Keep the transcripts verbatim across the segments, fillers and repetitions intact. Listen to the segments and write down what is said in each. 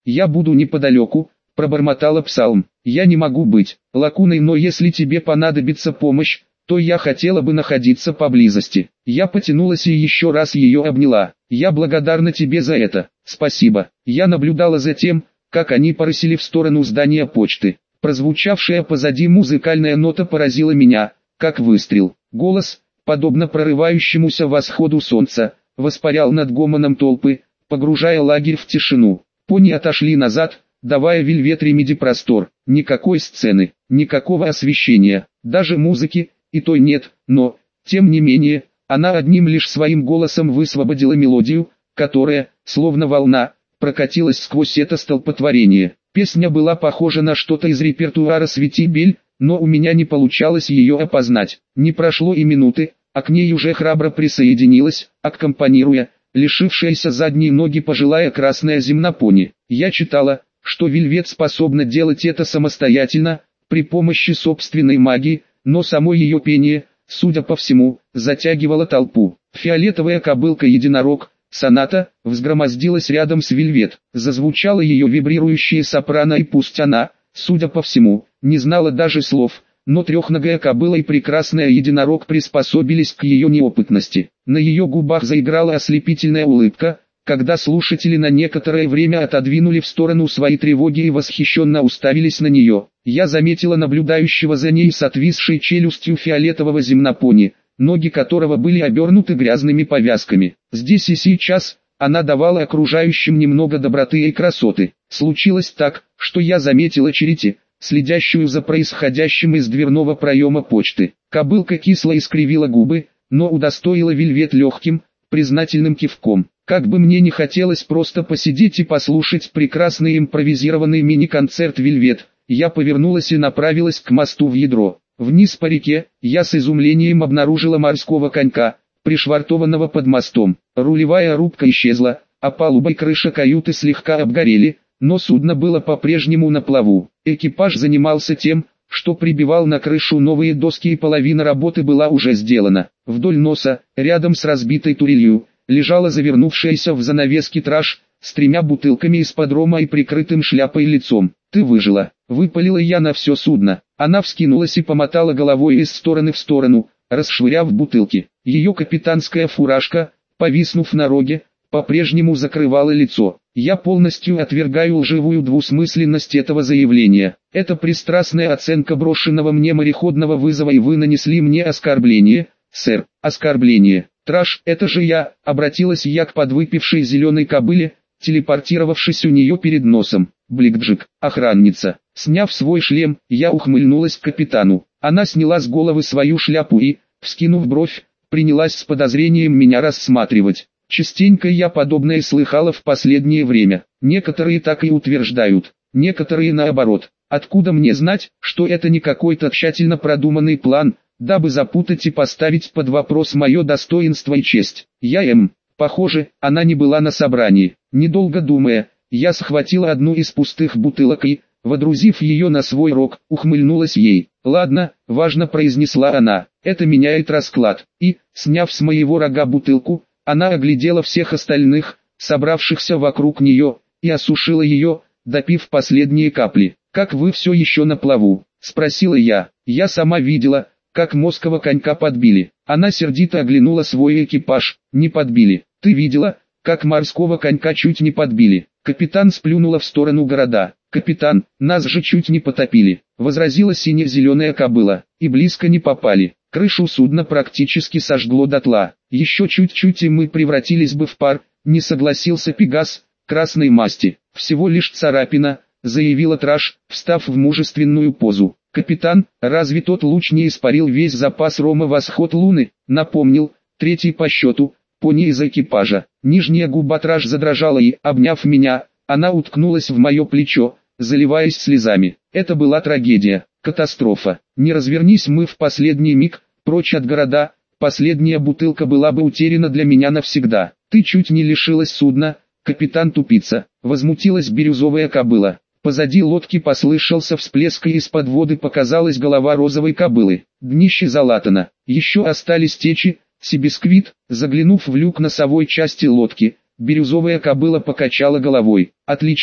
я буду неподалеку, пробормотала Псалм. Я не могу быть лакуной, но если тебе понадобится помощь, то я хотела бы находиться поблизости. Я потянулась и еще раз ее обняла. Я благодарна тебе за это. Спасибо. Я наблюдала за тем, как они порысили в сторону здания почты. Прозвучавшая позади музыкальная нота поразила меня, как выстрел. Голос, подобно прорывающемуся восходу солнца, воспарял над гомоном толпы, погружая лагерь в тишину. Пони отошли назад, давая Вельвет Ремеди простор. Никакой сцены, никакого освещения, даже музыки, и той нет, но, тем не менее, она одним лишь своим голосом высвободила мелодию, которая, словно волна, прокатилась сквозь это столпотворение. Песня была похожа на что-то из репертуара «Свети Бель», но у меня не получалось ее опознать. Не прошло и минуты, а к ней уже храбро присоединилась, аккомпанируя, лишившаяся задней ноги пожилая красная земнопони. Я читала, что Вельвет способна делать это самостоятельно, при помощи собственной магии, но само ее пение, судя по всему, затягивало толпу. Фиолетовая кобылка-единорог, Соната, взгромоздилась рядом с Вельвет. Зазвучала ее вибрирующая сопрано, и пусть она, судя по всему, не знала даже слов, но трехногая кобыла и прекрасная единорог приспособились к ее неопытности. На ее губах заиграла ослепительная улыбка, когда слушатели на некоторое время отодвинули в сторону свои тревоги и восхищенно уставились на нее. Я заметила наблюдающего за ней с отвисшей челюстью фиолетового земнопони, ноги которого были обернуты грязными повязками. Здесь и сейчас она давала окружающим немного доброты и красоты. Случилось так, что я заметила Черити, следящую за происходящим из дверного проема почты. Кобылка кисло искривила губы, но удостоила Вельвет легким, признательным кивком. Как бы мне не хотелось просто посидеть и послушать прекрасный импровизированный мини-концерт Вельвет, я повернулась и направилась к мосту в ядро. Вниз по реке, я с изумлением обнаружила морского конька, пришвартованного под мостом. Рулевая рубка исчезла, а палуба и крыша каюты слегка обгорели, но судно было по-прежнему на плаву. Экипаж занимался тем, что прибивал на крышу новые доски, и половина работы была уже сделана. Вдоль носа, рядом с разбитой турелью, лежала завернувшаяся в занавески траж, с тремя бутылками из-под рома и прикрытым шляпой лицом. «Ты выжила», — выпалила я на все судно. Она вскинулась и помотала головой из стороны в сторону, расшвыряв бутылки. Ее капитанская фуражка, повиснув на роге, по-прежнему закрывала лицо. Я полностью отвергаю лживую двусмысленность этого заявления. Это пристрастная оценка брошенного мне мореходного вызова, и вы нанесли мне оскорбление, сэр. Оскорбление. Траш, это же я, обратилась я к подвыпившей зеленой кобыле, телепортировавшись у нее перед носом. Бликджик, охранница. Сняв свой шлем, я ухмыльнулась к капитану. Она сняла с головы свою шляпу и, вскинув бровь, принялась с подозрением меня рассматривать. Частенько я подобное слыхала в последнее время. Некоторые так и утверждают, некоторые наоборот. Откуда мне знать, что это не какой-то тщательно продуманный план, дабы запутать и поставить под вопрос мое достоинство и честь? Я эм, похоже, она не была на собрании. Недолго думая, я схватила одну из пустых бутылок и, водрузив ее на свой рог, ухмыльнулась ей. «Ладно», — важно произнесла она, — «это меняет расклад». И, сняв с моего рога бутылку, она оглядела всех остальных, собравшихся вокруг нее, и осушила ее, допив последние капли. «Как вы все еще на плаву?» — спросила я. «Я сама видела, как морского конька подбили». Она сердито оглянула свой экипаж. «Не подбили. Ты видела, как морского конька чуть не подбили?» Капитан сплюнула в сторону города. «Капитан, нас же чуть не потопили», — возразила сине-зеленая кобыла. «И близко не попали. Крышу судна практически сожгло дотла. Еще чуть-чуть и мы превратились бы в пар», — не согласился Пегас, красной масти. «Всего лишь царапина», — заявила Траш, встав в мужественную позу. «Капитан, разве тот луч не испарил весь запас рома «Восход луны»?» — напомнил, третий по счету, пони из экипажа. Нижняя губа Траш задрожала и, обняв меня, она уткнулась в мое плечо, заливаясь слезами. Это была трагедия, катастрофа. Не развернись мы в последний миг, прочь от города, последняя бутылка была бы утеряна для меня навсегда. Ты чуть не лишилась судна, капитан тупица, возмутилась бирюзовая кобыла. Позади лодки послышался всплеск, и из-под воды показалась голова розовой кобылы. Днище залатано, еще остались течи, Сибисквит. Заглянув в люк носовой части лодки, бирюзовая кобыла покачала головой. «Отлично,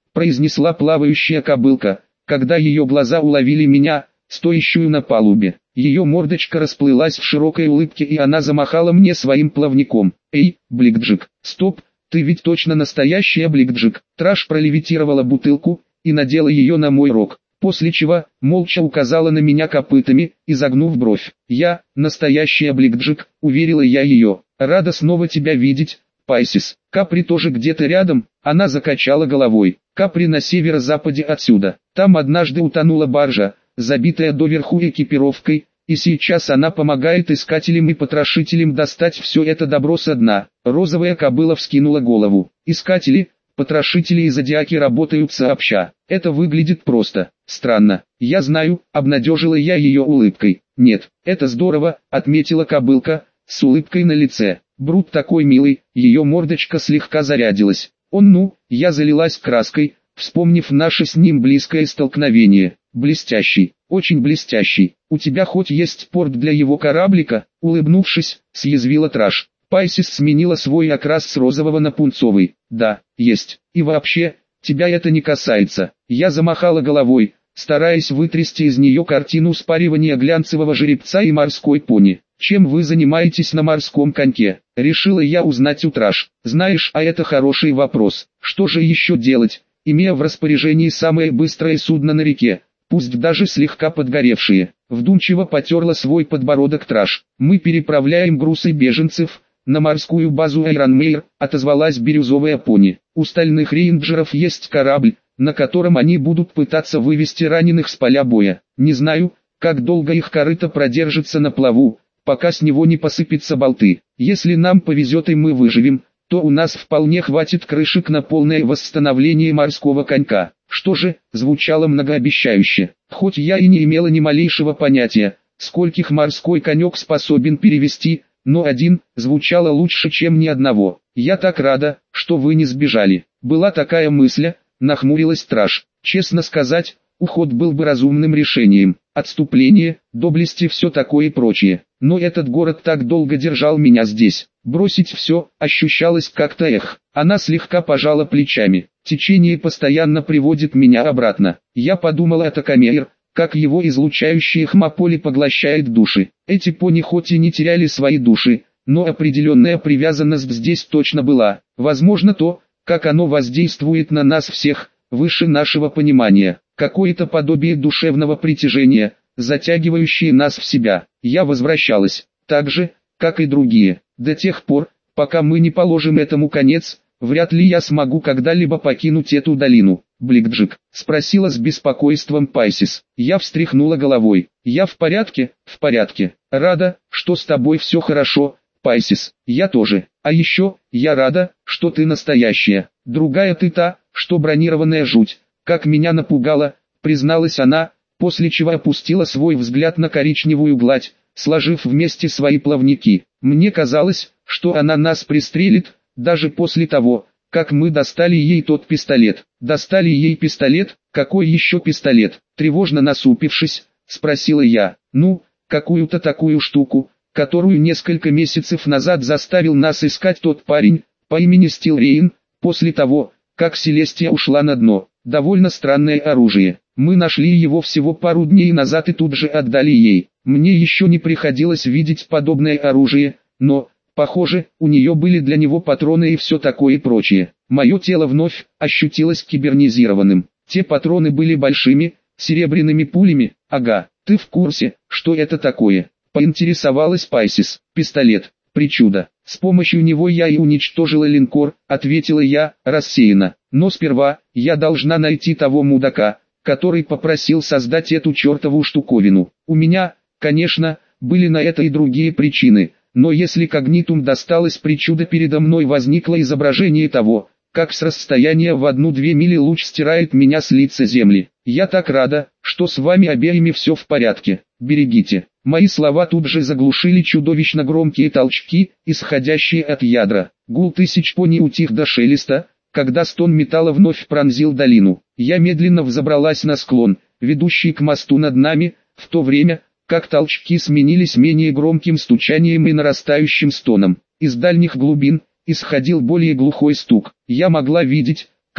произнесла плавающая кобылка, когда ее глаза уловили меня, стоящую на палубе. Ее мордочка расплылась в широкой улыбке, и она замахала мне своим плавником. «Эй, Бликджик, стоп, ты ведь точно настоящая Бликджик!» Траш пролевитировала бутылку и надела ее на мой рог, после чего молча указала на меня копытами, изогнув бровь. «Я, настоящая Бликджик», — уверила я ее. «Рада снова тебя видеть, Пайсис. Капри тоже где-то рядом?» Она закачала головой. «Капри на северо-западе отсюда. Там однажды утонула баржа, забитая доверху экипировкой, и сейчас она помогает искателям и потрошителям достать все это добро со дна». Розовая кобыла вскинула голову. «Искатели, потрошители и зодиаки работают сообща. Это выглядит просто странно. Я знаю», — обнадежила я ее улыбкой. «Нет, это здорово», — отметила кобылка, с улыбкой на лице. «Брут такой милый», ее мордочка слегка зарядилась. «Он ну», я залилась краской, вспомнив наше с ним близкое столкновение. «Блестящий, очень блестящий. У тебя хоть есть порт для его кораблика?» Улыбнувшись, съязвила Траш. Пайсис сменила свой окрас с розового на пунцовый. «Да, есть. И вообще, тебя это не касается». Я замахала головой, стараясь вытрясти из нее картину спаривания глянцевого жеребца и морской пони. «Чем вы занимаетесь на морском коньке?» Решила я узнать у Траш. «Знаешь, а это хороший вопрос. Что же еще делать, имея в распоряжении самое быстрое судно на реке, пусть даже слегка подгоревшие?» Вдумчиво потерла свой подбородок Траш. «Мы переправляем грузы беженцев на морскую базу Айронмейр», отозвалась бирюзовая пони. «У стальных рейнджеров есть корабль, на котором они будут пытаться вывести раненых с поля боя. Не знаю, как долго их корыто продержится на плаву, пока с него не посыпятся болты. Если нам повезет и мы выживем, то у нас вполне хватит крышек на полное восстановление морского конька». Что же, звучало многообещающе. Хоть я и не имела ни малейшего понятия, скольких морской конек способен перевести, но один звучало лучше, чем ни одного. «Я так рада, что вы не сбежали». Была такая мысль, нахмурилась Траш. «Честно сказать, уход был бы разумным решением. Отступление, доблести, все такое и прочее. Но этот город так долго держал меня здесь. Бросить все ощущалось как-то эх». Она слегка пожала плечами. «Течение постоянно приводит меня обратно. Я подумала о Такамейр, как его излучающее хмополе поглощает души. Эти пони хоть и не теряли свои души, но определенная привязанность здесь точно была. Возможно, то, как оно воздействует на нас всех, выше нашего понимания. Какое-то подобие душевного притяжения, затягивающее нас в себя. Я возвращалась, так же, как и другие. До тех пор, пока мы не положим этому конец, вряд ли я смогу когда-либо покинуть эту долину». «Бликджик?» — спросила с беспокойством Пайсис. Я встряхнула головой. «Я в порядке, в порядке. Рада, что с тобой все хорошо, Пайсис. Я тоже. А еще, я рада, что ты настоящая. Другая ты та, что бронированная жуть. Как меня напугала», — призналась она, после чего опустила свой взгляд на коричневую гладь, сложив вместе свои плавники. «Мне казалось, что она нас пристрелит, даже после того, как мы достали ей тот пистолет». «Достали ей пистолет? Какой еще пистолет?» Тревожно насупившись, спросила я. «Ну, какую-то такую штуку, которую несколько месяцев назад заставил нас искать тот парень, по имени Стилрейн, после того, как Селестия ушла на дно. Довольно странное оружие. Мы нашли его всего пару дней назад и тут же отдали ей. Мне еще не приходилось видеть подобное оружие, но, похоже, у нее были для него патроны и все такое и прочее». Мое тело вновь ощутилось кибернизированным. Те патроны были большими, серебряными пулями. «Ага, ты в курсе, что это такое?» — поинтересовалась Пайсис. «Пистолет, причуда. С помощью него я и уничтожила линкор», — ответила я, рассеянно. «Но сперва, я должна найти того мудака, который попросил создать эту чертову штуковину. У меня, конечно, были на это и другие причины, но если Когнитум досталась причуда, передо мной возникло изображение того, как с расстояния в одну-две мили луч стирает меня с лица земли. Я так рада, что с вами обеими все в порядке. Берегите». Мои слова тут же заглушили чудовищно громкие толчки, исходящие от ядра. Гул тысяч пони утих до шелеста, когда стон металла вновь пронзил долину. Я медленно взобралась на склон, ведущий к мосту над нами, в то время, как толчки сменились менее громким стучанием и нарастающим стоном. Из дальних глубин исходил более глухой стук. Я могла видеть,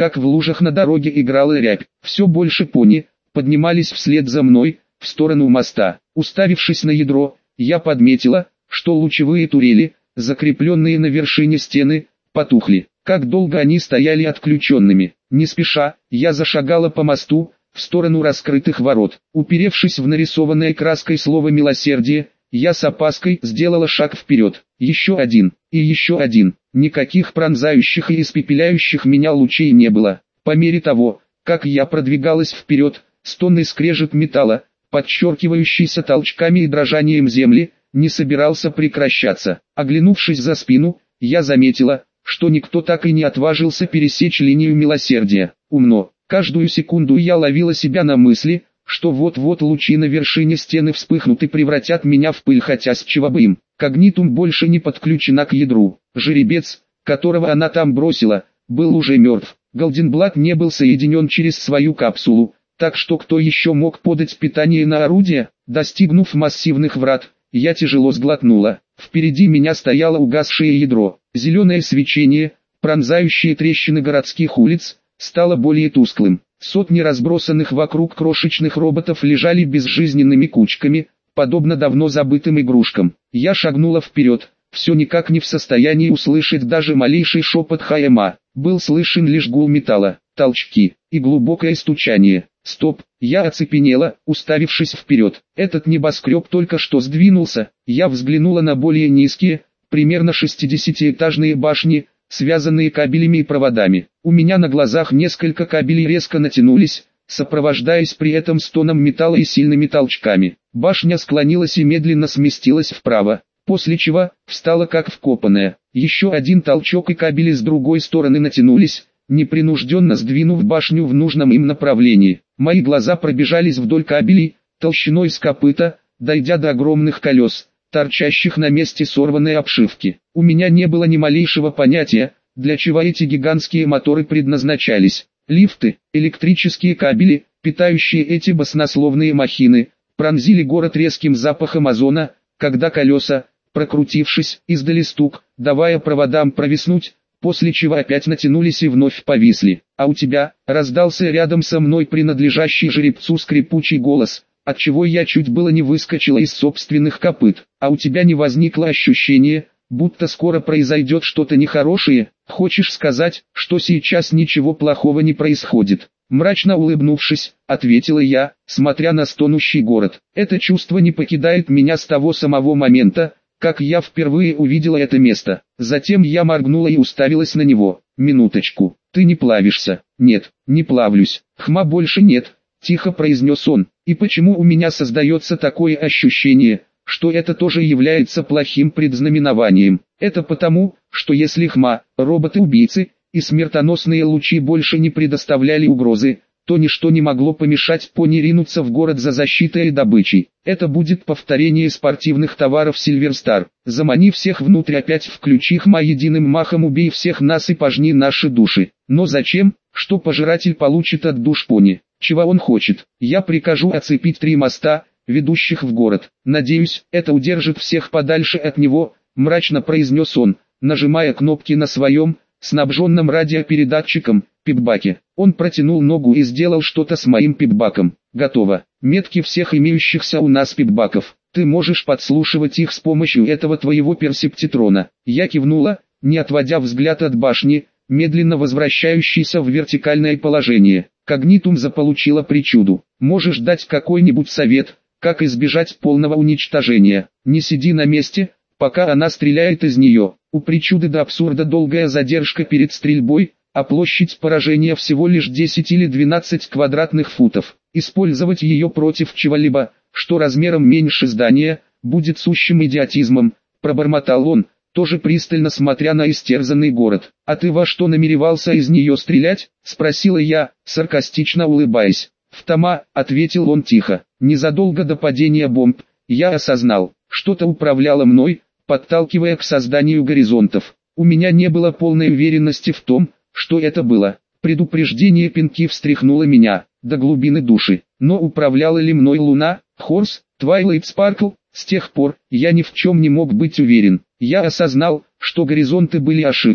как в лужах на дороге играла рябь. Все больше пони поднимались вслед за мной, в сторону моста. Уставившись на ядро, я подметила, что лучевые турели, закрепленные на вершине стены, потухли. Как долго они стояли отключенными. Не спеша, я зашагала по мосту, в сторону раскрытых ворот. Уперевшись в нарисованное краской слово «милосердие», я с опаской сделала шаг вперед. Еще один, и еще один. Никаких пронзающих и испепеляющих меня лучей не было. По мере того, как я продвигалась вперед, стон и скрежет металла, подчеркивающийся толчками и дрожанием земли, не собирался прекращаться. Оглянувшись за спину, я заметила, что никто так и не отважился пересечь линию милосердия. Умно. Каждую секунду я ловила себя на мысли, что вот-вот лучи на вершине стены вспыхнут и превратят меня в пыль, хотя с чего бы им. Когнитум больше не подключена к ядру. Жеребец, которого она там бросила, был уже мертв. Голденблат не был соединен через свою капсулу, так что кто еще мог подать питание на орудие? Достигнув массивных врат, я тяжело сглотнула. Впереди меня стояло угасшее ядро. Зеленое свечение, пронзающее трещины городских улиц, стало более тусклым. Сотни разбросанных вокруг крошечных роботов лежали безжизненными кучками, подобно давно забытым игрушкам. Я шагнула вперед, все никак не в состоянии услышать даже малейший шепот Хайма. Был слышен лишь гул металла, толчки и глубокое стучание. Стоп, я оцепенела, уставившись вперед. Этот небоскреб только что сдвинулся. Я взглянула на более низкие, примерно шестидесятиэтажные башни, связанные кабелями и проводами. У меня на глазах несколько кабелей резко натянулись, сопровождаясь при этом стоном металла и сильными толчками. Башня склонилась и медленно сместилась вправо, после чего встала как вкопанная. Еще один толчок и кабели с другой стороны натянулись, непринужденно сдвинув башню в нужном им направлении. Мои глаза пробежались вдоль кабелей, толщиной с копыта, дойдя до огромных колес, торчащих на месте сорванной обшивки. У меня не было ни малейшего понятия, для чего эти гигантские моторы предназначались. Лифты, электрические кабели, питающие эти баснословные махины, пронзили город резким запахом озона, когда колеса, прокрутившись, издали стук, давая проводам провиснуть, после чего опять натянулись и вновь повисли. «А у тебя?» — раздался рядом со мной принадлежащий жеребцу скрипучий голос, отчего я чуть было не выскочила из собственных копыт. «А у тебя не возникло ощущение, будто скоро произойдет что-то нехорошее? Хочешь сказать, что сейчас ничего плохого не происходит?» Мрачно улыбнувшись, ответила я, смотря на стонущий город. «Это чувство не покидает меня с того самого момента, как я впервые увидела это место». Затем я моргнула и уставилась на него. «Минуточку, ты не плавишься?» «Нет, не плавлюсь. Хма больше нет», — тихо произнес он. «И почему у меня создается такое ощущение, что это тоже является плохим предзнаменованием? Это потому, что если Хма, роботы-убийцы, и смертоносные лучи больше не предоставляли угрозы, то ничто не могло помешать пони ринуться в город за защитой и добычей. Это будет повторение спортивных товаров Сильверстар. Замани всех внутрь, опять включи Хма, единым махом убей всех нас и пожни наши души. Но зачем? Что пожиратель получит от душ пони? Чего он хочет? Я прикажу оцепить три моста, ведущих в город. Надеюсь, это удержит всех подальше от него», — мрачно произнес он, нажимая кнопки на своем, снабженном радиопередатчиком, пипбаке. Он протянул ногу и сделал что-то с моим пипбаком. «Готово. Метки всех имеющихся у нас пипбаков. Ты можешь подслушивать их с помощью этого твоего персептитрона». Я кивнула, не отводя взгляд от башни, медленно возвращающейся в вертикальное положение. Когнитум заполучила причуду. «Можешь дать какой-нибудь совет, как избежать полного уничтожения? Не сиди на месте, пока она стреляет из нее». У причуды до абсурда долгая задержка перед стрельбой, а площадь поражения всего лишь десять или двенадцать квадратных футов. Использовать ее против чего-либо, что размером меньше здания, будет сущим идиотизмом, пробормотал он, тоже пристально смотря на истерзанный город. «А ты во что намеревался из нее стрелять?» — спросила я, саркастично улыбаясь. «В Тома», — ответил он тихо. «Незадолго до падения бомб, я осознал, что-то управляло мной, подталкивая к созданию горизонтов. У меня не было полной уверенности в том, что это было. Предупреждение Пинки встряхнуло меня до глубины души. Но управляла ли мной Луна, Хорс, Твайлайт Спаркл? С тех пор я ни в чем не мог быть уверен. Я осознал, что горизонты были ошибкой,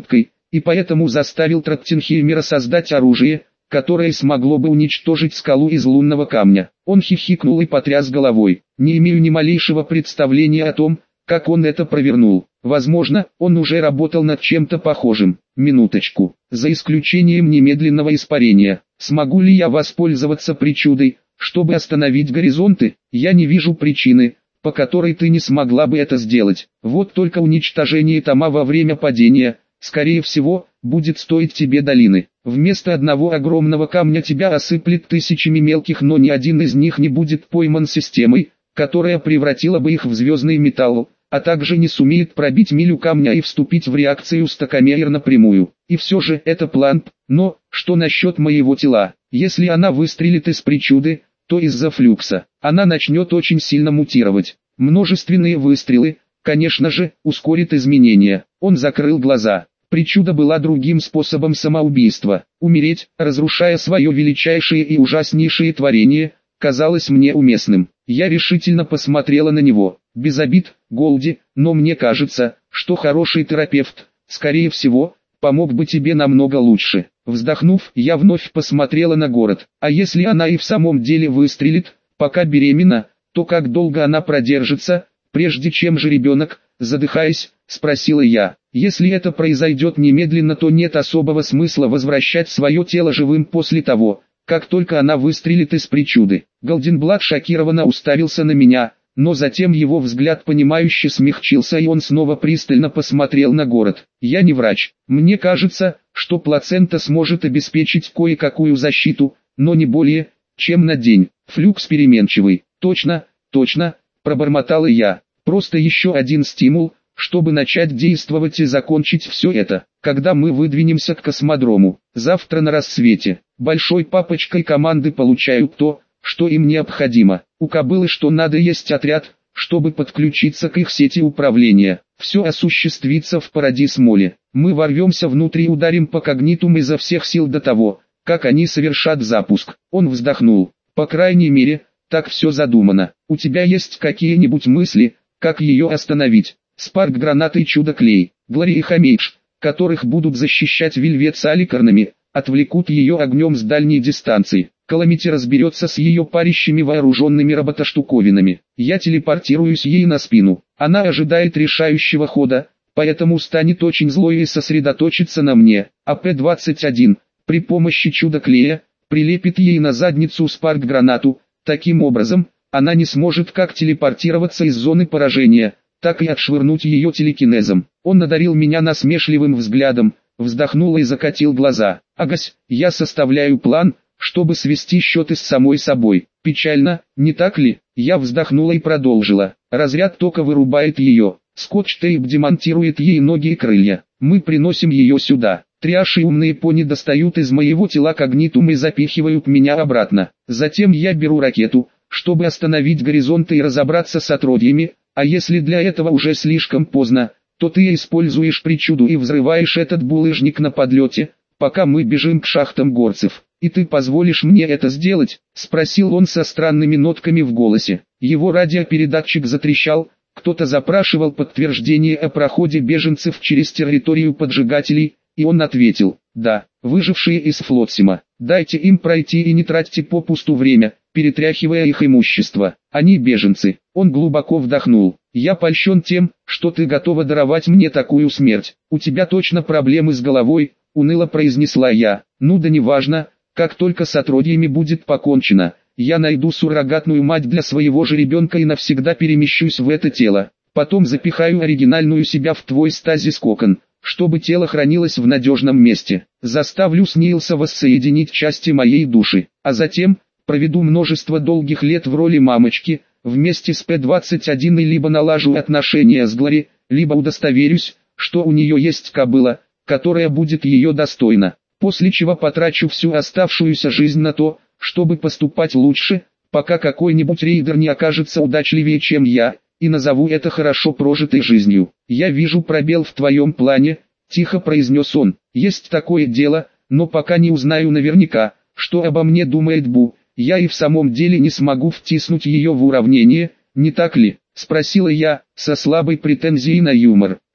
и поэтому заставил Трактенхеймера создать оружие, которое смогло бы уничтожить скалу из лунного камня. Он хихикнул и потряс головой. Не имею ни малейшего представления о том, как он это провернул. Возможно, он уже работал над чем-то похожим. Минуточку. За исключением немедленного испарения. Смогу ли я воспользоваться причудой, чтобы остановить горизонты? Я не вижу причины, по которой ты не смогла бы это сделать. Вот только уничтожение тома во время падения, скорее всего, будет стоить тебе долины. Вместо одного огромного камня тебя осыплет тысячами мелких, но ни один из них не будет пойман системой, которая превратила бы их в звездный металл, а также не сумеет пробить милю камня и вступить в реакцию с Такамейр напрямую. И все же это план, но, что насчет моего тела? Если она выстрелит из причуды, то из-за флюкса, она начнет очень сильно мутировать. Множественные выстрелы, конечно же, ускорит изменения. Он закрыл глаза. Причуда была другим способом самоубийства. Умереть, разрушая свое величайшее и ужаснейшее творение, казалось мне уместным. Я решительно посмотрела на него. Без обид, Голди, но мне кажется, что хороший терапевт, скорее всего, помог бы тебе намного лучше. Вздохнув, я вновь посмотрела на город. А если она и в самом деле выстрелит, пока беременна, то как долго она продержится, прежде чем же ребенок, задыхаясь, спросила я. Если это произойдет немедленно, то нет особого смысла возвращать свое тело живым после того, как только она выстрелит из причуды. Голденблат шокированно уставился на меня, но затем его взгляд понимающе смягчился и он снова пристально посмотрел на город. Я не врач. Мне кажется, что плацента сможет обеспечить кое-какую защиту, но не более, чем на день. Флюкс переменчивый. Точно, точно, пробормотала я. Просто еще один стимул, чтобы начать действовать и закончить все это. Когда мы выдвинемся к космодрому, завтра на рассвете, большой папочкой команды получают то, что им необходимо. У кобылы что надо есть отряд, чтобы подключиться к их сети управления. Все осуществится в Парадис-моле. Мы ворвемся внутрь и ударим по когнитум изо всех сил до того, как они совершат запуск. Он вздохнул. По крайней мере, так все задумано. У тебя есть какие-нибудь мысли, как ее остановить? Спарк, гранаты и чудо-клей, Глори и Хамейдж, которых будут защищать Вельвет с аликарнами, отвлекут ее огнем с дальней дистанции. Каламити разберется с ее парящими вооруженными роботоштуковинами. Я телепортируюсь ей на спину. Она ожидает решающего хода, поэтому станет очень злой и сосредоточится на мне. А П двадцать один, при помощи чудо-клея, прилепит ей на задницу спарк-гранату. Таким образом, она не сможет как телепортироваться из зоны поражения, так и отшвырнуть ее телекинезом. Он одарил меня насмешливым взглядом, вздохнул и закатил глаза. Агась, я составляю план, чтобы свести счеты с самой собой. Печально, не так ли? Я вздохнула и продолжила. Разряд тока вырубает ее. Скотч-тейп демонтирует ей ноги и крылья. Мы приносим ее сюда. Триаши и умные пони достают из моего тела когнитум и запихивают меня обратно. Затем я беру ракету, чтобы остановить горизонты и разобраться с отродьями, а если для этого уже слишком поздно, то ты используешь причуду и взрываешь этот булыжник на подлете, пока мы бежим к шахтам горцев. «И ты позволишь мне это сделать?» — спросил он со странными нотками в голосе. Его радиопередатчик затрещал, кто-то запрашивал подтверждение о проходе беженцев через территорию поджигателей, и он ответил: «Да, выжившие из Флотсима. Дайте им пройти и не тратьте попусту время, перетряхивая их имущество. Они беженцы». Он глубоко вдохнул. «Я польщен тем, что ты готова даровать мне такую смерть. У тебя точно проблемы с головой», — уныло произнесла я. «Ну да неважно. Как только с отродьями будет покончено, я найду суррогатную мать для своего же ребенка и навсегда перемещусь в это тело. Потом запихаю оригинальную себя в твой стазис-кокон, чтобы тело хранилось в надежном месте. Заставлю Снейлса воссоединить части моей души, а затем проведу множество долгих лет в роли мамочки, вместе с П двадцать один и либо налажу отношения с Глори, либо удостоверюсь, что у нее есть кобыла, которая будет ее достойна. После чего потрачу всю оставшуюся жизнь на то, чтобы поступать лучше, пока какой-нибудь рейдер не окажется удачливее, чем я, и назову это хорошо прожитой жизнью. Я вижу пробел в твоем плане», — тихо произнес он. «Есть такое дело, но пока не узнаю наверняка, что обо мне думает Бу, я и в самом деле не смогу втиснуть ее в уравнение, не так ли?» — спросила я, со слабой претензией на юмор.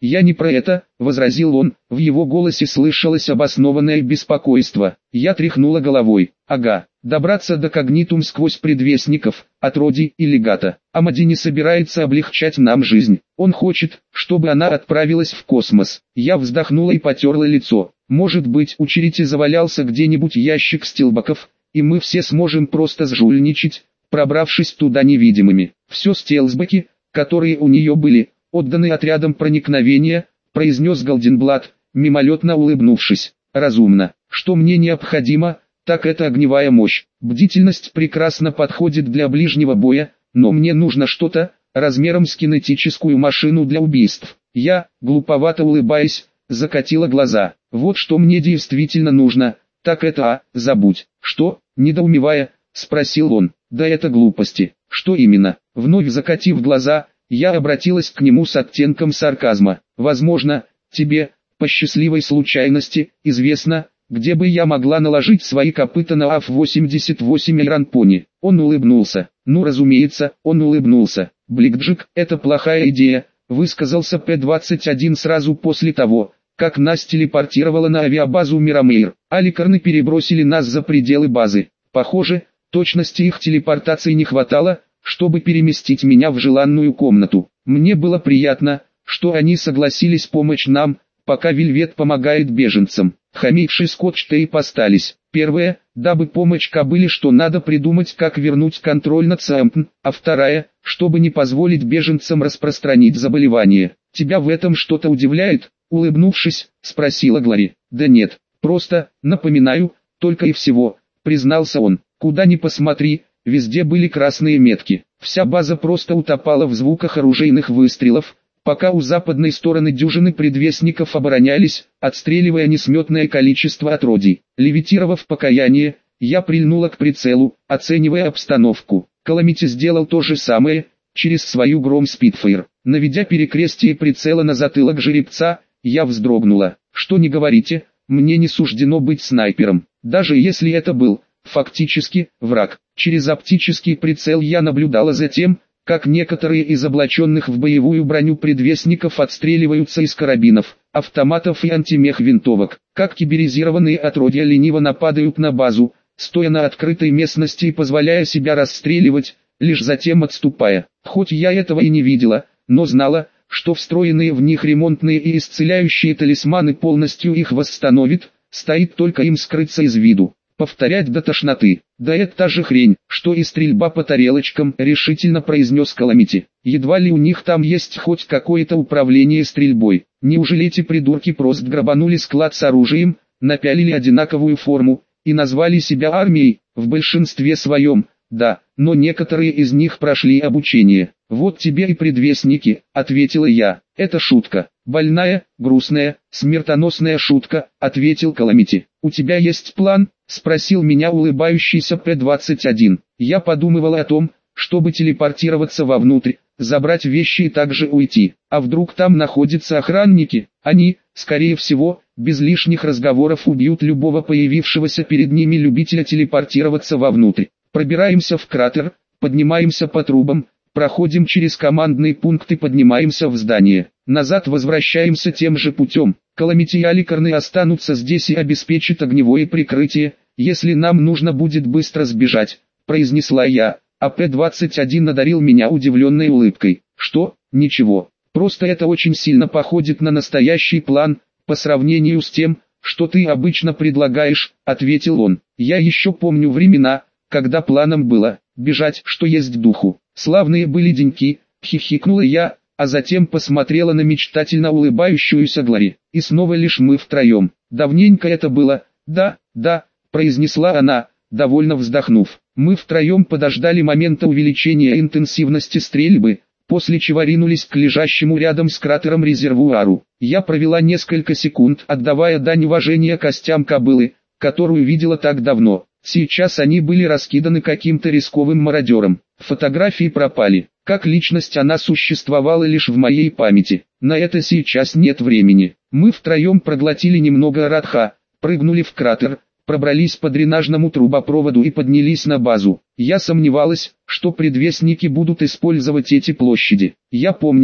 «Я не про это», — возразил он, в его голосе слышалось обоснованное беспокойство. Я тряхнула головой. «Ага, добраться до Когнитум сквозь предвестников, отродий и легата. Амади не собирается облегчать нам жизнь. Он хочет, чтобы она отправилась в космос». Я вздохнула и потерла лицо. «Может быть, у Черити завалялся где-нибудь ящик стилбаков, и мы все сможем просто сжульничать, пробравшись туда невидимыми. Все стелсбаки, которые у нее были, отданы отрядом проникновения», — произнес Голденблат, мимолетно улыбнувшись. «Разумно. Что мне необходимо, так это огневая мощь. Бдительность прекрасно подходит для ближнего боя, но мне нужно что-то, размером с кинетическую машину для убийств». Я, глуповато улыбаясь, закатила глаза. «Вот что мне действительно нужно, так это а, забудь». «Что?» — недоумевая, спросил он. «Да это глупости». «Что именно?» Вновь закатив глаза, я обратилась к нему с оттенком сарказма. «Возможно, тебе, по счастливой случайности, известно, где бы я могла наложить свои копыта на АФ восемьдесят восемь Эльранпони». Он улыбнулся. «Ну разумеется, он улыбнулся. Бликджик, это плохая идея», — высказался П двадцать один сразу после того, как нас телепортировало на авиабазу Мирамейр. Аликарны перебросили нас за пределы базы. Похоже, точности их телепортации не хватало, чтобы переместить меня в желанную комнату. Мне было приятно, что они согласились помочь нам, пока Вельвет помогает беженцам. Хомейший скотч-тейп остались. Первое, дабы помочь кобыле, что надо придумать, как вернуть контроль над Сэмптон, а вторая, чтобы не позволить беженцам распространить заболевание. «Тебя в этом что-то удивляет?» — улыбнувшись, спросила Глори. «Да нет, просто, напоминаю, только и всего», — признался он. «Куда ни посмотри, везде были красные метки. Вся база просто утопала в звуках оружейных выстрелов, пока у западной стороны дюжины предвестников оборонялись, отстреливая несметное количество отродий. Левитировав покаяние, я прильнула к прицелу, оценивая обстановку. Каламити сделал то же самое, через свою Гром Спитфайр. Наведя перекрестие прицела на затылок жеребца, я вздрогнула. «Что не говорите, мне не суждено быть снайпером, даже если это был, фактически, враг». Через оптический прицел я наблюдала за тем, как некоторые из облаченных в боевую броню предвестников отстреливаются из карабинов, автоматов и антимех-винтовок, как киберизированные отродья лениво нападают на базу, стоя на открытой местности и позволяя себя расстреливать, лишь затем отступая. Хоть я этого и не видела, но знала, что встроенные в них ремонтные и исцеляющие талисманы полностью их восстановят, стоит только им скрыться из виду. Повторять до тошноты. «Да это та же хрень, что и стрельба по тарелочкам», — решительно произнес Каламити. «Едва ли у них там есть хоть какое-то управление стрельбой. Неужели эти придурки просто грабанули склад с оружием, напялили одинаковую форму и назвали себя армией?» В большинстве своем, да, но некоторые из них прошли обучение. «Вот тебе и предвестники», — ответила я. «Это шутка. Больная, грустная, смертоносная шутка», — ответил Каламити. «У тебя есть план?» — спросил меня улыбающийся П двадцать один. Я подумывала о том, чтобы телепортироваться вовнутрь, забрать вещи и также уйти. А вдруг там находятся охранники? Они, скорее всего, без лишних разговоров убьют любого появившегося перед ними любителя телепортироваться вовнутрь. Пробираемся в кратер, поднимаемся по трубам, проходим через командные пункты, поднимаемся в здание. Назад возвращаемся тем же путем. Каламити и Аликарны останутся здесь и обеспечат огневое прикрытие, если нам нужно будет быстро сбежать, произнесла я, а П двадцать один одарил меня удивленной улыбкой. «Что? Ничего. Просто это очень сильно походит на настоящий план, по сравнению с тем, что ты обычно предлагаешь», — ответил он. «Я еще помню времена, когда планом было бежать, что есть духу. Славные были деньки», — хихикнула я, а затем посмотрела на мечтательно улыбающуюся Глори. «И снова лишь мы втроем. Давненько это было». «Да, да», — произнесла она, довольно вздохнув. Мы втроем подождали момента увеличения интенсивности стрельбы, после чего ринулись к лежащему рядом с кратером резервуару. Я провела несколько секунд, отдавая дань уважения костям кобылы, которую видела так давно. Сейчас они были раскиданы каким-то рисковым мародером. Фотографии пропали. Как личность она существовала лишь в моей памяти. На это сейчас нет времени. Мы втроем проглотили немного радха, прыгнули в кратер, пробрались по дренажному трубопроводу и поднялись на базу. Я сомневалась, что предвестники будут использовать эти площади. Я помнила,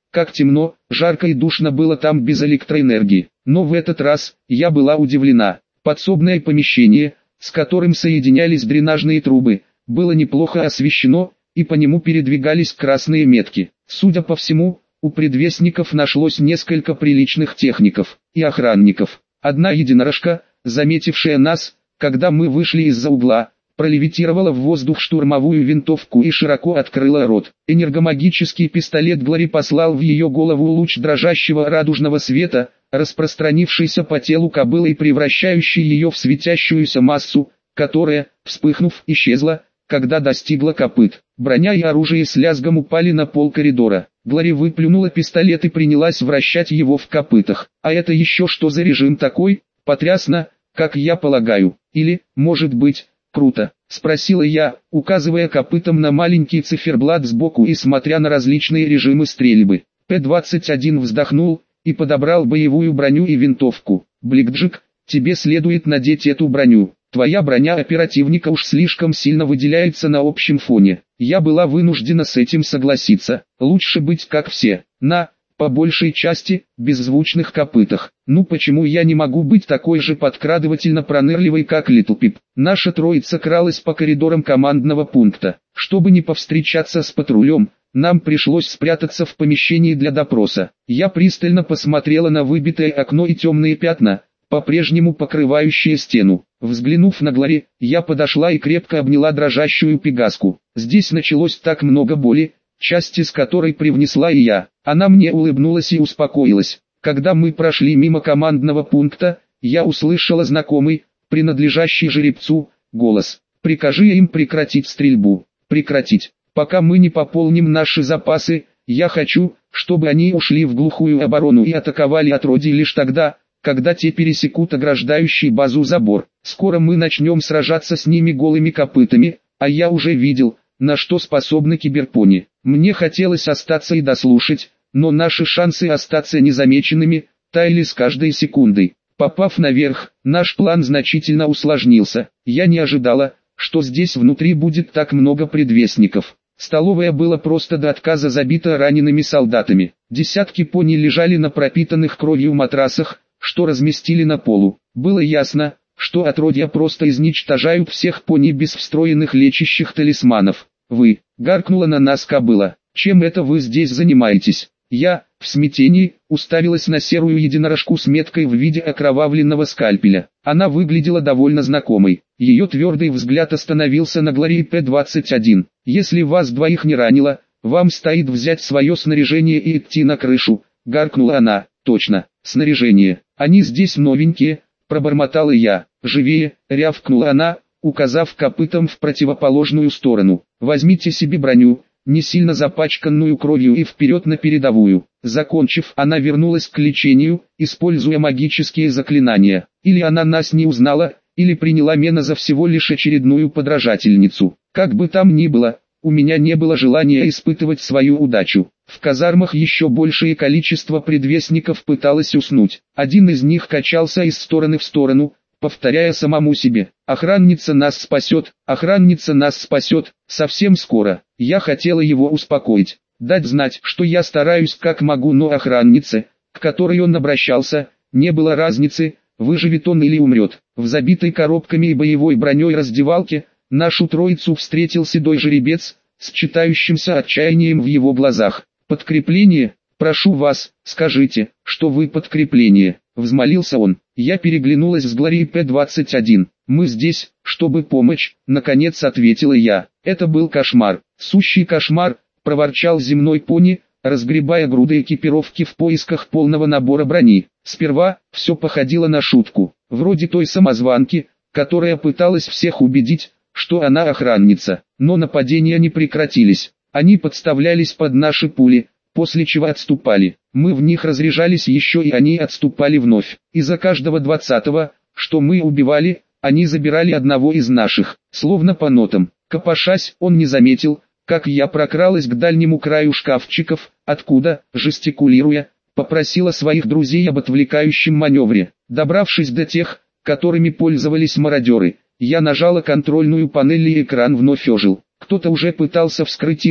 как темно, жарко и душно было там без электроэнергии. Но в этот раз я была удивлена. Подсобное помещение, с которым соединялись дренажные трубы, было неплохо освещено, и по нему передвигались красные метки. Судя по всему, у предвестников нашлось несколько приличных техников и охранников. Одна единорожка, заметившая нас, когда мы вышли из-за угла, пролевитировала в воздух штурмовую винтовку и широко открыла рот. Энергомагический пистолет Глори послал в ее голову луч дрожащего радужного света, распространившийся по телу кобылы и превращающий ее в светящуюся массу, которая, вспыхнув, исчезла, когда достигла копыт. Броня и оружие с лязгом упали на пол коридора. Глори выплюнула пистолет и принялась вращать его в копытах. А это еще что за режим такой? Потрясно, как я полагаю. Или, может быть, круто, спросила я, указывая копытом на маленький циферблат сбоку и смотря на различные режимы стрельбы. П двадцать один вздохнул и подобрал боевую броню и винтовку. Бликджик, тебе следует надеть эту броню. Твоя броня оперативника уж слишком сильно выделяется на общем фоне. Я была вынуждена с этим согласиться. Лучше быть как все, на, по большей части, беззвучных копытах. Ну почему я не могу быть такой же подкрадывательно пронырливой, как Литл Пип? Наша троица кралась по коридорам командного пункта. Чтобы не повстречаться с патрулем, нам пришлось спрятаться в помещении для допроса. Я пристально посмотрела на выбитое окно и темные пятна, по-прежнему покрывающие стену. Взглянув на Глори, я подошла и крепко обняла дрожащую пегаску. Здесь началось так много боли, часть из которой привнесла и я. Она мне улыбнулась и успокоилась. Когда мы прошли мимо командного пункта, я услышала знакомый, принадлежащий жеребцу, голос. «Прикажи им прекратить стрельбу. Прекратить. Пока мы не пополним наши запасы, я хочу, чтобы они ушли в глухую оборону и атаковали отродье лишь тогда, когда те пересекут ограждающий базу забор. Скоро мы начнем сражаться с ними голыми копытами, а я уже видел, на что способны киберпони. Мне хотелось остаться и дослушать, но наши шансы остаться незамеченными таяли с каждой секундой. Попав наверх, наш план значительно усложнился. Я не ожидала, что здесь внутри будет так много предвестников. Столовая была просто до отказа забита ранеными солдатами. Десятки пони лежали на пропитанных кровью матрасах, что разместили на полу. Было ясно, что отродья просто изничтожают всех пони без встроенных лечащих талисманов. «Вы», — гаркнула на нас кобыла, — «чем это вы здесь занимаетесь?» Я, в смятении, уставилась на серую единорожку с меткой в виде окровавленного скальпеля. Она выглядела довольно знакомой. Ее твердый взгляд остановился на Глори П двадцать один. «Если вас двоих не ранило, вам стоит взять свое снаряжение и идти на крышу», — гаркнула она. «Точно, снаряжение. Они здесь новенькие», — пробормотала я. «Живее», — рявкнула она, указав копытом в противоположную сторону. «Возьмите себе броню, не сильно запачканную кровью, и вперед на передовую». Закончив, она вернулась к лечению, используя магические заклинания. Или она нас не узнала, или приняла меня за всего лишь очередную подражательницу. Как бы там ни было, у меня не было желания испытывать свою удачу. В казармах еще большее количество предвестников пыталось уснуть. Один из них качался из стороны в сторону, повторяя самому себе: «Охранница нас спасет, охранница нас спасет, совсем скоро». Я хотела его успокоить, дать знать, что я стараюсь как могу, но охраннице, к которой он обращался, не было разницы, выживет он или умрет. В забитой коробками и боевой броней раздевалке нашу троицу встретил седой жеребец, с читающимся отчаянием в его глазах. «Подкрепление? Прошу вас, скажите, что вы подкрепление», — взмолился он. Я переглянулась с Глори П двадцать один. «Мы здесь, чтобы помочь», — наконец ответила я. «Это был кошмар, сущий кошмар», — проворчал земной пони, разгребая груды экипировки в поисках полного набора брони. Сперва все походило на шутку, вроде той самозванки, которая пыталась всех убедить, что она охранница. Но нападения не прекратились. Они подставлялись под наши пули, после чего отступали. Мы в них разряжались еще, и они отступали вновь. И за каждого двадцатого, что мы убивали, они забирали одного из наших, словно по нотам. Копошась, он не заметил, как я прокралась к дальнему краю шкафчиков, откуда, жестикулируя, попросила своих друзей об отвлекающем маневре. Добравшись до тех, которыми пользовались мародеры, я нажала контрольную панель, и экран вновь ожил. Кто-то уже пытался вскрыть их, и,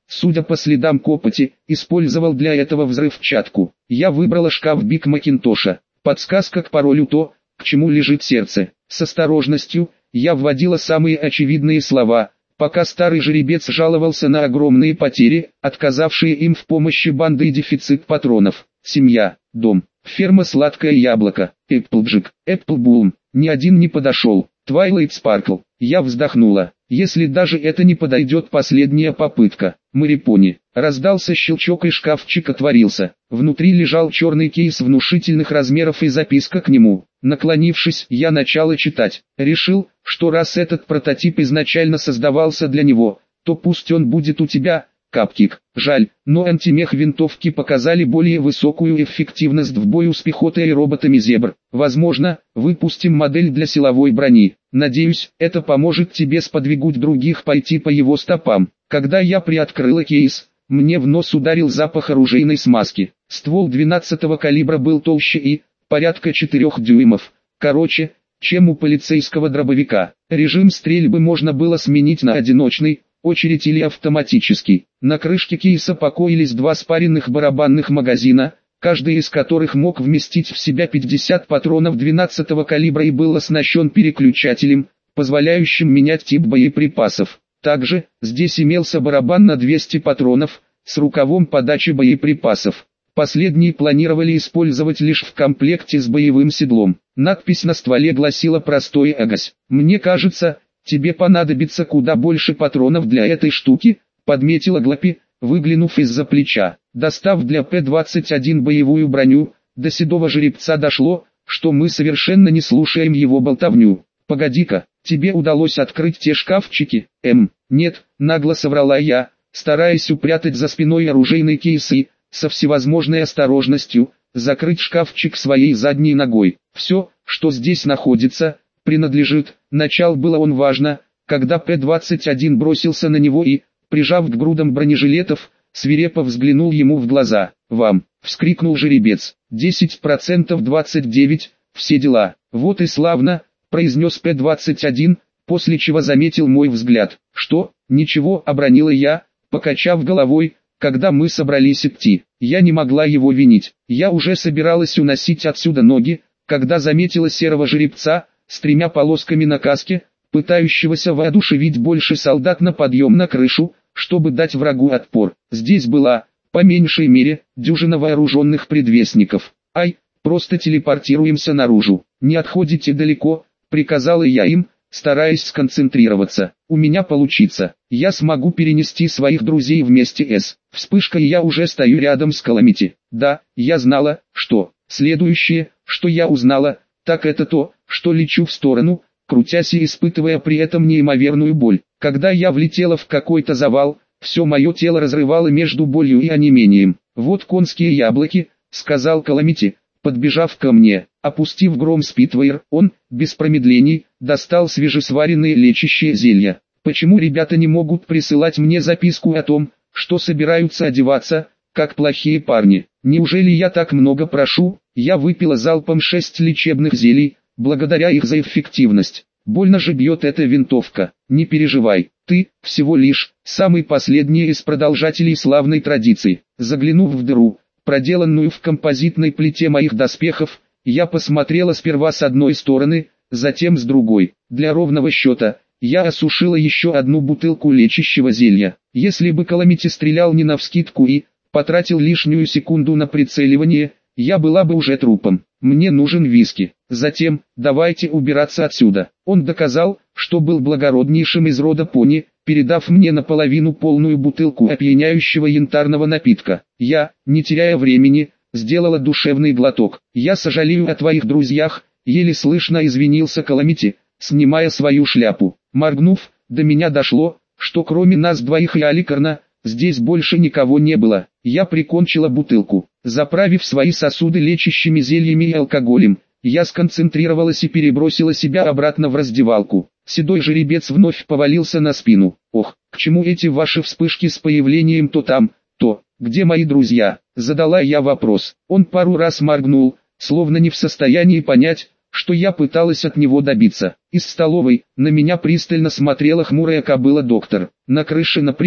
судя по следам копоти, использовал для этого взрывчатку. Я выбрала шкаф Биг Макинтоша. Подсказка к паролю то, к чему лежит сердце. С осторожностью, я вводила самые очевидные слова, пока старый жеребец жаловался на огромные потери, отказавшие им в помощи банды и дефицит патронов. Семья, дом, ферма «Сладкое яблоко», Эпплджек, Эпплбулм. Ни один не подошел. Твайлайт Спаркл. Я вздохнула. Если даже это не подойдет, последняя попытка. Марипони. Раздался щелчок и шкафчик отворился. Внутри лежал черный кейс внушительных размеров и записка к нему. Наклонившись, я начала читать. Решил, что раз этот прототип изначально создавался для него, то пусть он будет у тебя, Капкик. Жаль, но антимех винтовки показали более высокую эффективность в бою с пехотой и роботами Зебр. Возможно, выпустим модель для силовой брони. Надеюсь, это поможет тебе сподвигнуть других пойти по его стопам. Когда я приоткрыла кейс, мне в нос ударил запах оружейной смазки. Ствол двенадцатого калибра был толще и, порядка четырёх дюймов, короче, чем у полицейского дробовика. Режим стрельбы можно было сменить на одиночный, очередь или автоматический. На крышке кейса покоились два спаренных барабанных магазина, каждый из которых мог вместить в себя пятьдесят патронов двенадцатого калибра и был оснащен переключателем, позволяющим менять тип боеприпасов. Также, здесь имелся барабан на двести патронов, с рукавом подачи боеприпасов. Последний планировали использовать лишь в комплекте с боевым седлом. Надпись на стволе гласила «Простой Агась». «Мне кажется, тебе понадобится куда больше патронов для этой штуки», подметила Глапи, выглянув из-за плеча. Достав для П двадцать один боевую броню, до седого жеребца дошло, что мы совершенно не слушаем его болтовню. «Погоди-ка, тебе удалось открыть те шкафчики?» «Эм, нет», нагло соврала я, стараясь упрятать за спиной оружейный кейс и, со всевозможной осторожностью, закрыть шкафчик своей задней ногой. «Все, что здесь находится, принадлежит», начал было он важно, когда П двадцать один бросился на него и, прижав к грудам бронежилетов, свирепо взглянул ему в глаза. «Вам!» — вскрикнул жеребец. «десять процентов двадцать девять, все дела». «Вот и славно», — произнес П двадцать один, после чего заметил мой взгляд. «Что? Ничего», — обронила я, покачав головой, когда мы собрались идти. Я не могла его винить. Я уже собиралась уносить отсюда ноги, когда заметила серого жеребца, с тремя полосками на каске, пытающегося воодушевить больше солдат на подъем на крышу, чтобы дать врагу отпор. Здесь была, по меньшей мере, дюжина вооруженных предвестников. «Ай, просто телепортируемся наружу. Не отходите далеко», — приказала я им, стараясь сконцентрироваться. «У меня получится. Я смогу перенести своих друзей вместе с...» Вспышкой я уже стою рядом с Каламити. Да, я знала, что... Следующее, что я узнала, так это то, что лечу в сторону, крутясь и испытывая при этом неимоверную боль. Когда я влетела в какой-то завал, все мое тело разрывало между болью и онемением. «Вот конские яблоки», — сказал Каламити, подбежав ко мне. Опустив гром Спитвайр, он, без промедлений, достал свежесваренные лечащие зелья. «Почему ребята не могут присылать мне записку о том, что собираются одеваться, как плохие парни? Неужели я так много прошу?» Я выпила залпом шесть лечебных зелий, благодаря их за эффективность. «Больно же бьет эта винтовка. Не переживай, ты, всего лишь, самый последний из продолжателей славной традиции». Заглянув в дыру, проделанную в композитной плите моих доспехов, я посмотрела сперва с одной стороны, затем с другой. Для ровного счета, я осушила еще одну бутылку лечащего зелья. Если бы Каламити стрелял не навскидку и потратил лишнюю секунду на прицеливание, я была бы уже трупом. «Мне нужен виски. Затем, давайте убираться отсюда». Он доказал, что был благороднейшим из рода пони, передав мне наполовину полную бутылку опьяняющего янтарного напитка. Я, не теряя времени, сделала душевный глоток. «Я сожалею о твоих друзьях», — еле слышно извинился Каламити, снимая свою шляпу. Моргнув, до меня дошло, что кроме нас двоих и Аликарна, здесь больше никого не было. Я прикончила бутылку. Заправив свои сосуды лечащими зельями и алкоголем, я сконцентрировалась и перебросила себя обратно в раздевалку. Седой жеребец вновь повалился на спину. «Ох, к чему эти ваши вспышки с появлением то там, то, где мои друзья?» Задала я вопрос. Он пару раз моргнул, словно не в состоянии понять, что я пыталась от него добиться. Из столовой на меня пристально смотрела хмурая кобыла доктор. «На крыше, например», —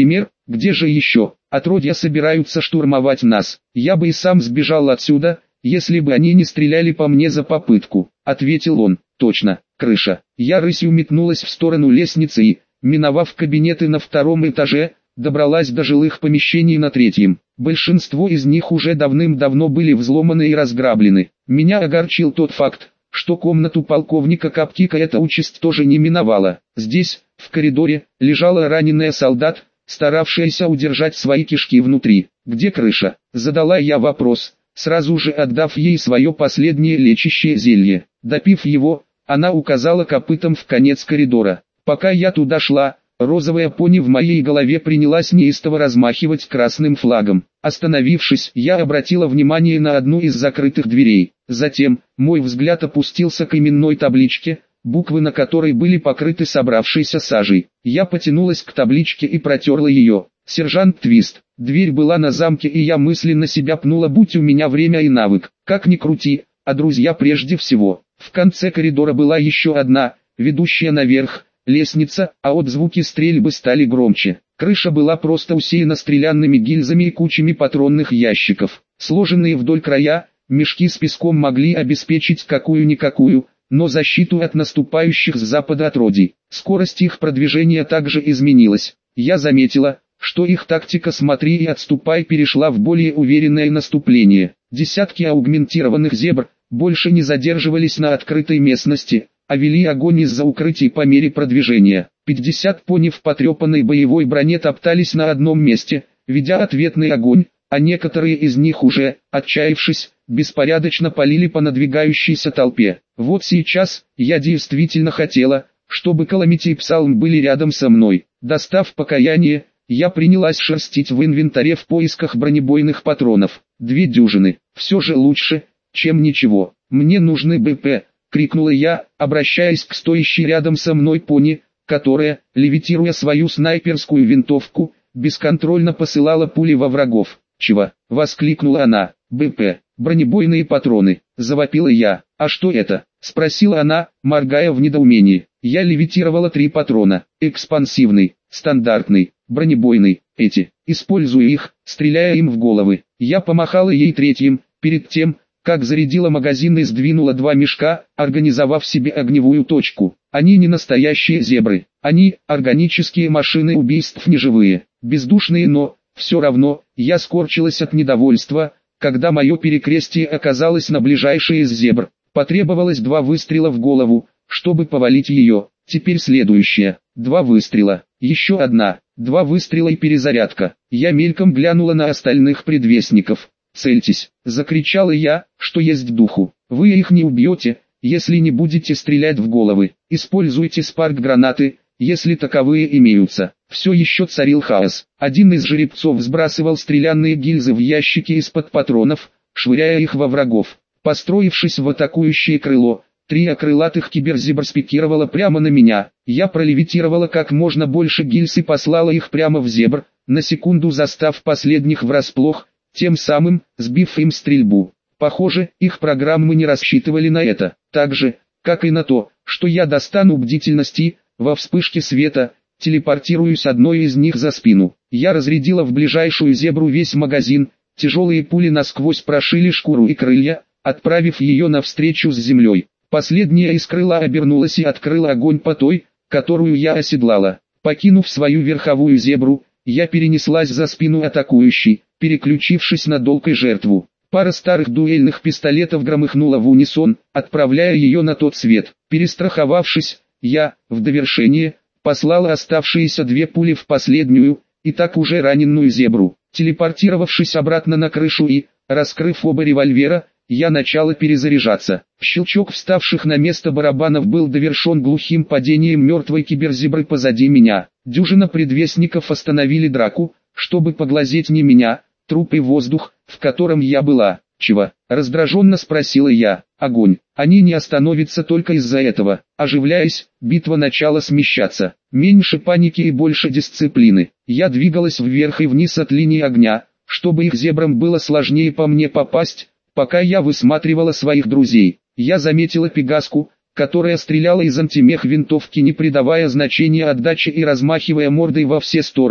Где же еще? Отродья собираются штурмовать нас. Я бы и сам сбежал отсюда, если бы они не стреляли по мне за попытку, ответил он. Точно, крыша. Я рысью метнулась в сторону лестницы и, миновав кабинеты на втором этаже, добралась до жилых помещений на третьем. Большинство из них уже давным-давно были взломаны и разграблены. Меня огорчил тот факт, что комнату полковника Коптика эта участь тоже не миновала. Здесь, в коридоре, лежала раненая солдат, старавшаяся удержать свои кишки внутри. «Где крыша?» – задала я вопрос, сразу же отдав ей свое последнее лечащее зелье. Допив его, она указала копытом в конец коридора. Пока я туда шла, розовая пони в моей голове принялась неистово размахивать красным флагом. Остановившись, я обратила внимание на одну из закрытых дверей. Затем, мой взгляд опустился к именной табличке, буквы на которой были покрыты собравшейся сажей. Я потянулась к табличке и протерла ее. Сержант Твист. Дверь была на замке, и я мысленно себя пнула, будь у меня время и навык. Как ни крути, а друзья прежде всего. В конце коридора была еще одна, ведущая наверх, лестница, а от звуки стрельбы стали громче. Крыша была просто усеяна стрелянными гильзами и кучами патронных ящиков. Сложенные вдоль края, мешки с песком могли обеспечить какую-никакую, но защиту от наступающих с запада отродий. Скорость их продвижения также изменилась. Я заметила, что их тактика «смотри и отступай» перешла в более уверенное наступление. Десятки аугментированных зебр больше не задерживались на открытой местности, а вели огонь из-за укрытий по мере продвижения. пятьдесят пони в потрепанной боевой броне топтались на одном месте, ведя ответный огонь, а некоторые из них уже, отчаявшись, беспорядочно палили по надвигающейся толпе. Вот сейчас, я действительно хотела, чтобы Каламити и Псалм были рядом со мной. Достав покаяние, я принялась шерстить в инвентаре в поисках бронебойных патронов. Две дюжины. Все же лучше, чем ничего. Мне нужны БП, крикнула я, обращаясь к стоящей рядом со мной пони, которая, левитируя свою снайперскую винтовку, бесконтрольно посылала пули во врагов. «Чего?» — воскликнула она. «БП, бронебойные патроны», — завопила я. «А что это?» — спросила она, моргая в недоумении. Я левитировала три патрона. Экспансивный, стандартный, бронебойный. Эти. Использую их, стреляя им в головы. Я помахала ей третьим, перед тем, как зарядила магазин и сдвинула два мешка, организовав себе огневую точку. Они не настоящие зебры. Они – органические машины убийств, неживые, бездушные, но, все равно, я скорчилась от недовольства, когда мое перекрестие оказалось на ближайшей из зебр. Потребовалось два выстрела в голову, чтобы повалить ее. Теперь следующее. Два выстрела. Еще одна. Два выстрела и перезарядка. Я мельком глянула на остальных предвестников. «Цельтесь!» — закричала я, что есть духу. «Вы их не убьете, если не будете стрелять в головы. Используйте спарк-гранаты, если таковые имеются». Все еще царил хаос. Один из жеребцов сбрасывал стрелянные гильзы в ящики из-под патронов, швыряя их во врагов. Построившись в атакующее крыло, три крылатых киберзебр спикировало прямо на меня. Я пролевитировала как можно больше гильз и послала их прямо в зебр, на секунду застав последних врасплох, тем самым сбив им стрельбу. Похоже, их программы не рассчитывали на это, так же, как и на то, что я достану бдительности, во вспышке света, телепортируюсь одной из них за спину. Я разрядила в ближайшую зебру весь магазин, тяжелые пули насквозь прошили шкуру и крылья, отправив ее навстречу с землей. Последняя из крыла обернулась и открыла огонь по той, которую я оседлала. Покинув свою верховую зебру, я перенеслась за спину атакующей, переключившись на долгую жертву. Пара старых дуэльных пистолетов громыхнула в унисон, отправляя ее на тот свет. Перестраховавшись, я, в довершение, послала оставшиеся две пули в последнюю, и так уже раненую зебру. Телепортировавшись обратно на крышу и, раскрыв оба револьвера, я начала перезаряжаться. Щелчок вставших на место барабанов был довершен глухим падением мертвой киберзебры позади меня. Дюжина предвестников остановили драку, чтобы поглазеть не меня, труп и воздух, в котором я была. «Чего?» — раздраженно спросила я. «Огонь. Они не остановятся только из-за этого». Оживляясь, битва начала смещаться. Меньше паники и больше дисциплины. Я двигалась вверх и вниз от линии огня, чтобы их зебрам было сложнее по мне попасть, пока я высматривала своих друзей. Я заметила Пегаску, которая стреляла из антимех винтовки, не придавая значения отдаче и размахивая мордой во все стороны,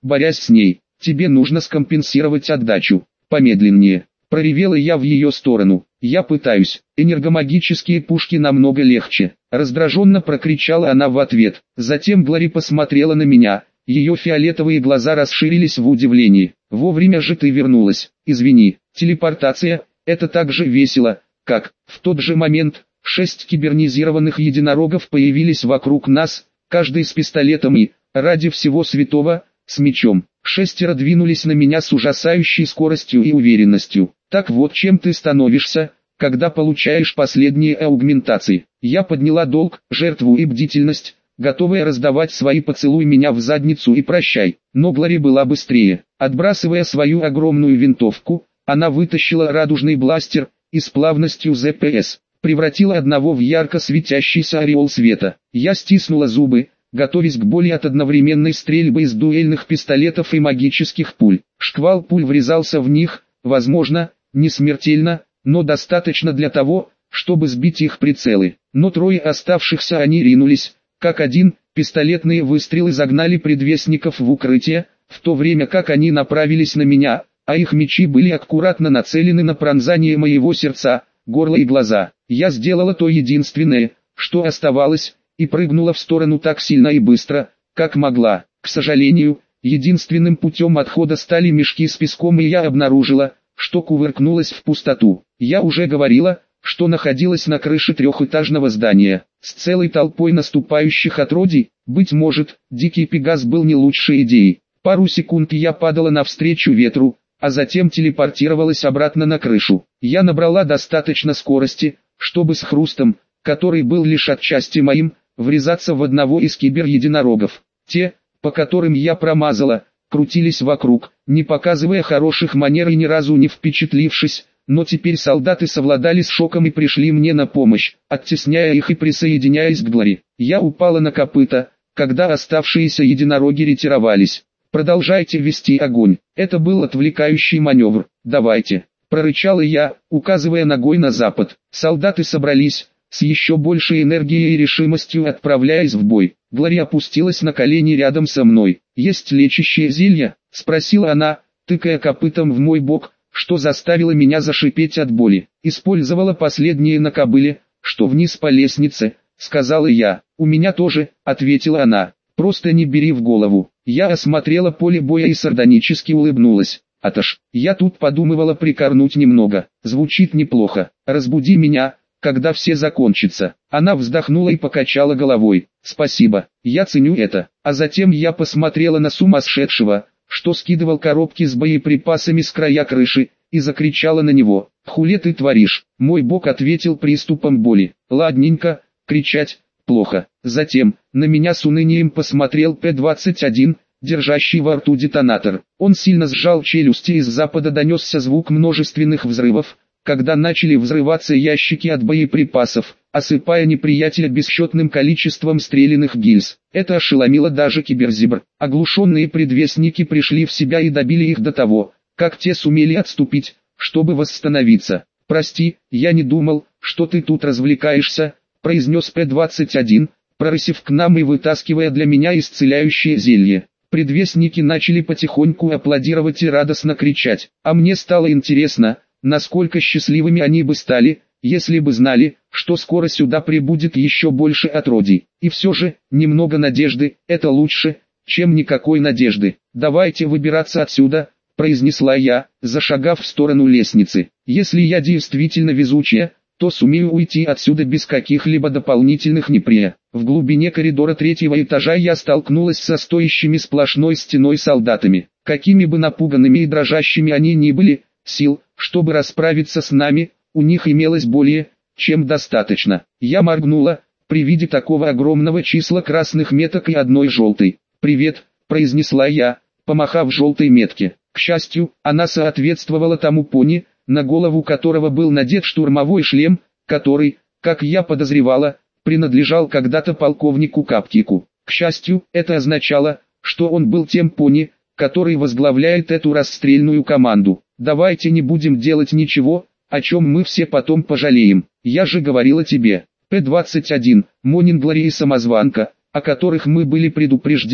борясь с ней. Тебе нужно скомпенсировать отдачу. Помедленнее. Проревела я в ее сторону. Я пытаюсь. Энергомагические пушки намного легче. Раздраженно прокричала она в ответ. Затем Глори посмотрела на меня. Ее фиолетовые глаза расширились в удивлении. Вовремя же ты вернулась. Извини. Телепортация – это так же весело, как... В тот же момент, шесть кибернизированных единорогов появились вокруг нас, каждый с пистолетом и, ради всего святого, с мечом. Шестеро двинулись на меня с ужасающей скоростью и уверенностью. Так вот чем ты становишься, когда получаешь последние аугментации. Я подняла долг, жертву и бдительность, готовая раздавать свои поцелуи меня в задницу и прощай. Но Глори была быстрее. Отбрасывая свою огромную винтовку, она вытащила радужный бластер и с плавностью зэ пэ эс превратила одного в ярко светящийся ореол света. Я стиснула зубы, готовясь к боли от одновременной стрельбы из дуэльных пистолетов и магических пуль. Шквал пуль врезался в них, возможно, не смертельно, но достаточно для того, чтобы сбить их прицелы. Но трое оставшихся они ринулись, как один, пистолетные выстрелы загнали предвестников в укрытие, в то время как они направились на меня, а их мечи были аккуратно нацелены на пронзание моего сердца, горла и глаза. Я сделала то единственное, что оставалось, и прыгнула в сторону так сильно и быстро, как могла. К сожалению, единственным путем отхода стали мешки с песком, и я обнаружила, что кувыркнулась в пустоту. Я уже говорила, что находилась на крыше трехэтажного здания, с целой толпой наступающих отродий. Быть может, дикий пегас был не лучшей идеей. Пару секунд я падала навстречу ветру, а затем телепортировалась обратно на крышу. Я набрала достаточно скорости, чтобы с хрустом, который был лишь отчасти моим, врезаться в одного из кибер-единорогов. Те, по которым я промазала, крутились вокруг, не показывая хороших манер и ни разу не впечатлившись, но теперь солдаты совладали с шоком и пришли мне на помощь, оттесняя их и присоединяясь к Глори. Я упала на копыта, когда оставшиеся единороги ретировались. Продолжайте вести огонь. Это был отвлекающий маневр. Давайте. Прорычала я, указывая ногой на запад. Солдаты собрались, с еще большей энергией и решимостью отправляясь в бой. Глори опустилась на колени рядом со мной. «Есть лечащее зелье?» — спросила она, тыкая копытом в мой бок, что заставило меня зашипеть от боли. «Использовала последние на кобыле, что вниз по лестнице», — сказала я. «У меня тоже», — ответила она. «Просто не бери в голову». Я осмотрела поле боя и сардонически улыбнулась. «Аташ, я тут подумывала прикорнуть немного. Звучит неплохо. Разбуди меня, когда все закончится». Она вздохнула и покачала головой. «Спасибо, я ценю это». А затем я посмотрела на сумасшедшего, что скидывал коробки с боеприпасами с края крыши, и закричала на него. «Хули ты творишь?» Мой бок ответил приступом боли. «Ладненько, кричать плохо». Затем, на меня с унынием посмотрел П двадцать один, держащий во рту детонатор. Он сильно сжал челюсти, и с запада донесся звук множественных взрывов, когда начали взрываться ящики от боеприпасов, осыпая неприятеля бесчетным количеством стрелянных гильз. Это ошеломило даже киберзибр. Оглушенные предвестники пришли в себя и добили их до того, как те сумели отступить, чтобы восстановиться. «Прости, я не думал, что ты тут развлекаешься», — произнес П двадцать один, прорысив к нам и вытаскивая для меня исцеляющее зелье. Предвестники начали потихоньку аплодировать и радостно кричать, а мне стало интересно, насколько счастливыми они бы стали, если бы знали, что скоро сюда прибудет еще больше отродий. И все же, немного надежды – это лучше, чем никакой надежды. «Давайте выбираться отсюда», – произнесла я, зашагав в сторону лестницы. «Если я действительно везучая, то сумею уйти отсюда без каких-либо дополнительных неприятностей». В глубине коридора третьего этажа я столкнулась со стоящими сплошной стеной солдатами. Какими бы напуганными и дрожащими они ни были, сил, чтобы расправиться с нами, у них имелось более, чем достаточно. Я моргнула, при виде такого огромного числа красных меток и одной желтой. «Привет», — произнесла я, помахав желтой метке. К счастью, она соответствовала тому пони, на голову которого был надет штурмовой шлем, который, как я подозревала, принадлежал когда-то полковнику Каптику. К счастью, это означало, что он был тем пони, который возглавляет эту расстрельную команду. «Давайте не будем делать ничего, о чем мы все потом пожалеем. Я же говорила тебе». П двадцать один, Монин, Глори и Самозванка, о которых мы были предупреждены,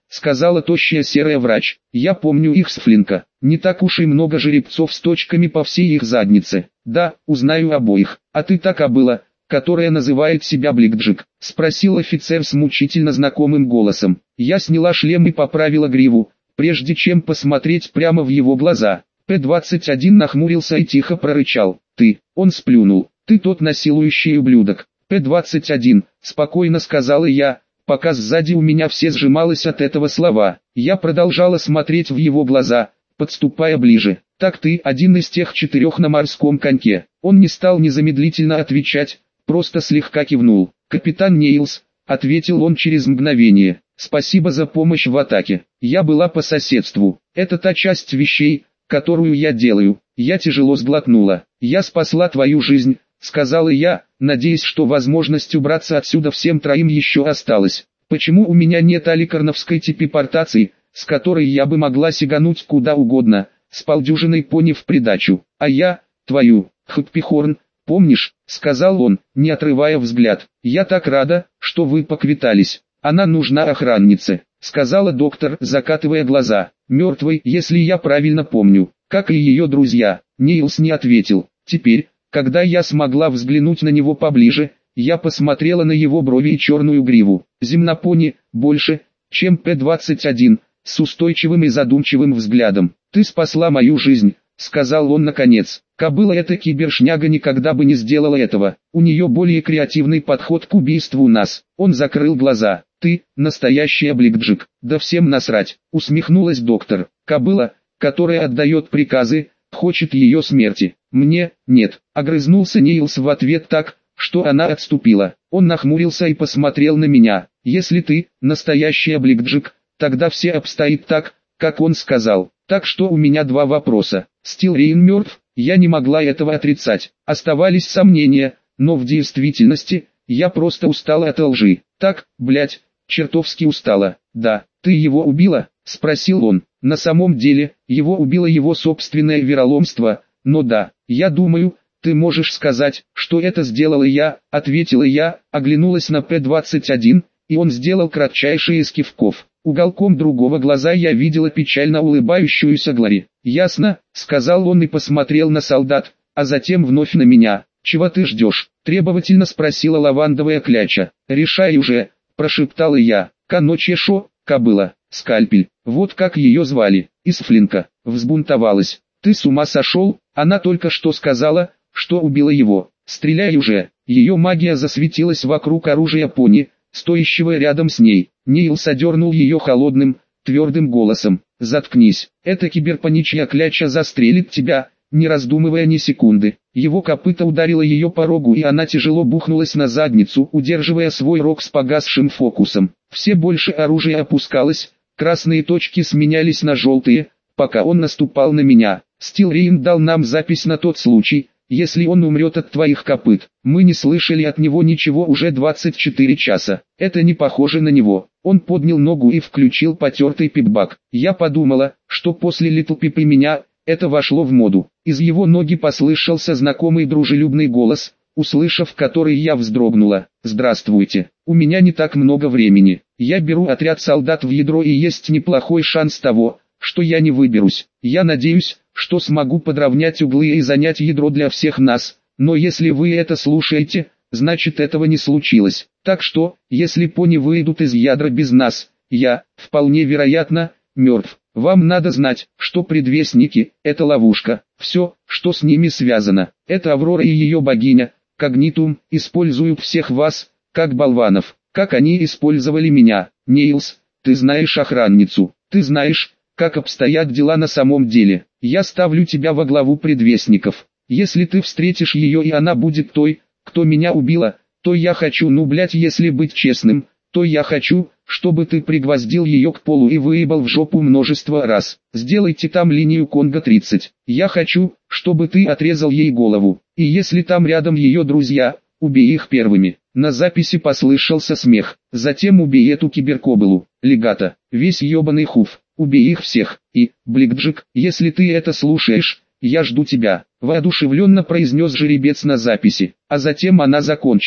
сказала тощая серая врач. Я помню их с Флинка. Не так уж и много жеребцов с точками по всей их заднице. Да, узнаю обоих. А ты та кобыла, которая называет себя Бликджик? Спросил офицер с мучительно знакомым голосом. Я сняла шлем и поправила гриву, прежде чем посмотреть прямо в его глаза. П двадцать один нахмурился и тихо прорычал. Ты, он сплюнул. Ты тот насилующий ублюдок. П двадцать один, спокойно сказала я, пока сзади у меня все сжималось от этого слова. Я продолжала смотреть в его глаза, подступая ближе. Так ты один из тех четырех на морском коньке. Он не стал незамедлительно отвечать, просто слегка кивнул. Капитан Нейлс, ответил он через мгновение. Спасибо за помощь в атаке. Я была по соседству. Это та часть вещей, которую я делаю. Я тяжело сглотнула. Я спасла твою жизнь, сказала я, надеясь, что возможность убраться отсюда всем троим еще осталась. Почему у меня нет аликарновской типипортации, с которой я бы могла сигануть куда угодно, с полдюжиной пони в придачу? А я, твою, Хэппихорн, помнишь, сказал он, не отрывая взгляд. Я так рада, что вы поквитались. Она нужна охраннице, сказала доктор, закатывая глаза. Мертвой, если я правильно помню, как и ее друзья. Нейлс не ответил. Теперь, когда я смогла взглянуть на него поближе, я посмотрела на его брови и черную гриву. Земнопони, больше, чем П двадцать один, с устойчивым и задумчивым взглядом. Ты спасла мою жизнь, сказал он наконец. Кобыла эта кибершняга никогда бы не сделала этого. У нее более креативный подход к убийству нас. Он закрыл глаза. Ты, настоящая Бликджик. Да всем насрать, усмехнулась доктор. Кобыла, которая отдает приказы, хочет ее смерти. Мне, нет, огрызнулся Нейлс в ответ так, что она отступила. Он нахмурился и посмотрел на меня. Если ты, настоящая Бликджик, тогда все обстоит так, как он сказал. Так что у меня два вопроса. Стилрейн мертв, я не могла этого отрицать. Оставались сомнения, но в действительности, я просто устала от лжи. Так, блять, чертовски устала. Да, ты его убила? Спросил он. На самом деле, его убило его собственное вероломство, но да, я думаю, ты можешь сказать, что это сделала я, ответила я, оглянулась на П двадцать один, и он сделал кратчайший из кивков. Уголком другого глаза я видела печально улыбающуюся Глори. «Ясно», — сказал он и посмотрел на солдат, а затем вновь на меня. «Чего ты ждешь?» — требовательно спросила лавандовая кляча. «Решай уже», — прошептала я. «Каночешо, кобыла, скальпель, вот как ее звали, из Флинка, взбунтовалась. Ты с ума сошел? Она только что сказала, что убила его. Стреляй уже». Ее магия засветилась вокруг оружия пони, стоящего рядом с ней. Нейлс одернул ее холодным, твердым голосом. «Заткнись, эта киберпаничья кляча застрелит тебя», не раздумывая ни секунды. Его копыто ударило ее по рогу, и она тяжело бухнулась на задницу, удерживая свой рог с погасшим фокусом. Все больше оружия опускалось, красные точки сменялись на желтые, пока он наступал на меня. Стилрейн дал нам запись на тот случай, если он умрет от твоих копыт. Мы не слышали от него ничего уже двадцать четыре часа. Это не похоже на него. Он поднял ногу и включил потертый пипбак. Я подумала, что после Литл Пип и меня, это вошло в моду. Из его ноги послышался знакомый дружелюбный голос, услышав который я вздрогнула. «Здравствуйте, у меня не так много времени. Я беру отряд солдат в ядро, и есть неплохой шанс того, что я не выберусь. Я надеюсь, что смогу подровнять углы и занять ядро для всех нас, но если вы это слушаете, значит этого не случилось. Так что, если пони выйдут из ядра без нас, я, вполне вероятно, мертв. Вам надо знать, что предвестники – это ловушка. Все, что с ними связано, это Аврора и ее богиня, Когнитум, используют всех вас, как болванов, как они использовали меня. Нейлс, ты знаешь охранницу, ты знаешь, как обстоят дела на самом деле. Я ставлю тебя во главу предвестников. Если ты встретишь ее и она будет той, кто меня убила, то я хочу, ну блять, если быть честным, то я хочу, чтобы ты пригвоздил ее к полу и выебал в жопу множество раз. Сделайте там линию Конго тридцать. Я хочу, чтобы ты отрезал ей голову. И если там рядом ее друзья, убей их первыми. На записи послышался смех. Затем убей эту киберкобылу, легата, весь ебаный хуф. Убей их всех. И, Бликджик, если ты это слушаешь, я жду тебя. Воодушевленно произнес жеребец на записи. А затем она закончилась.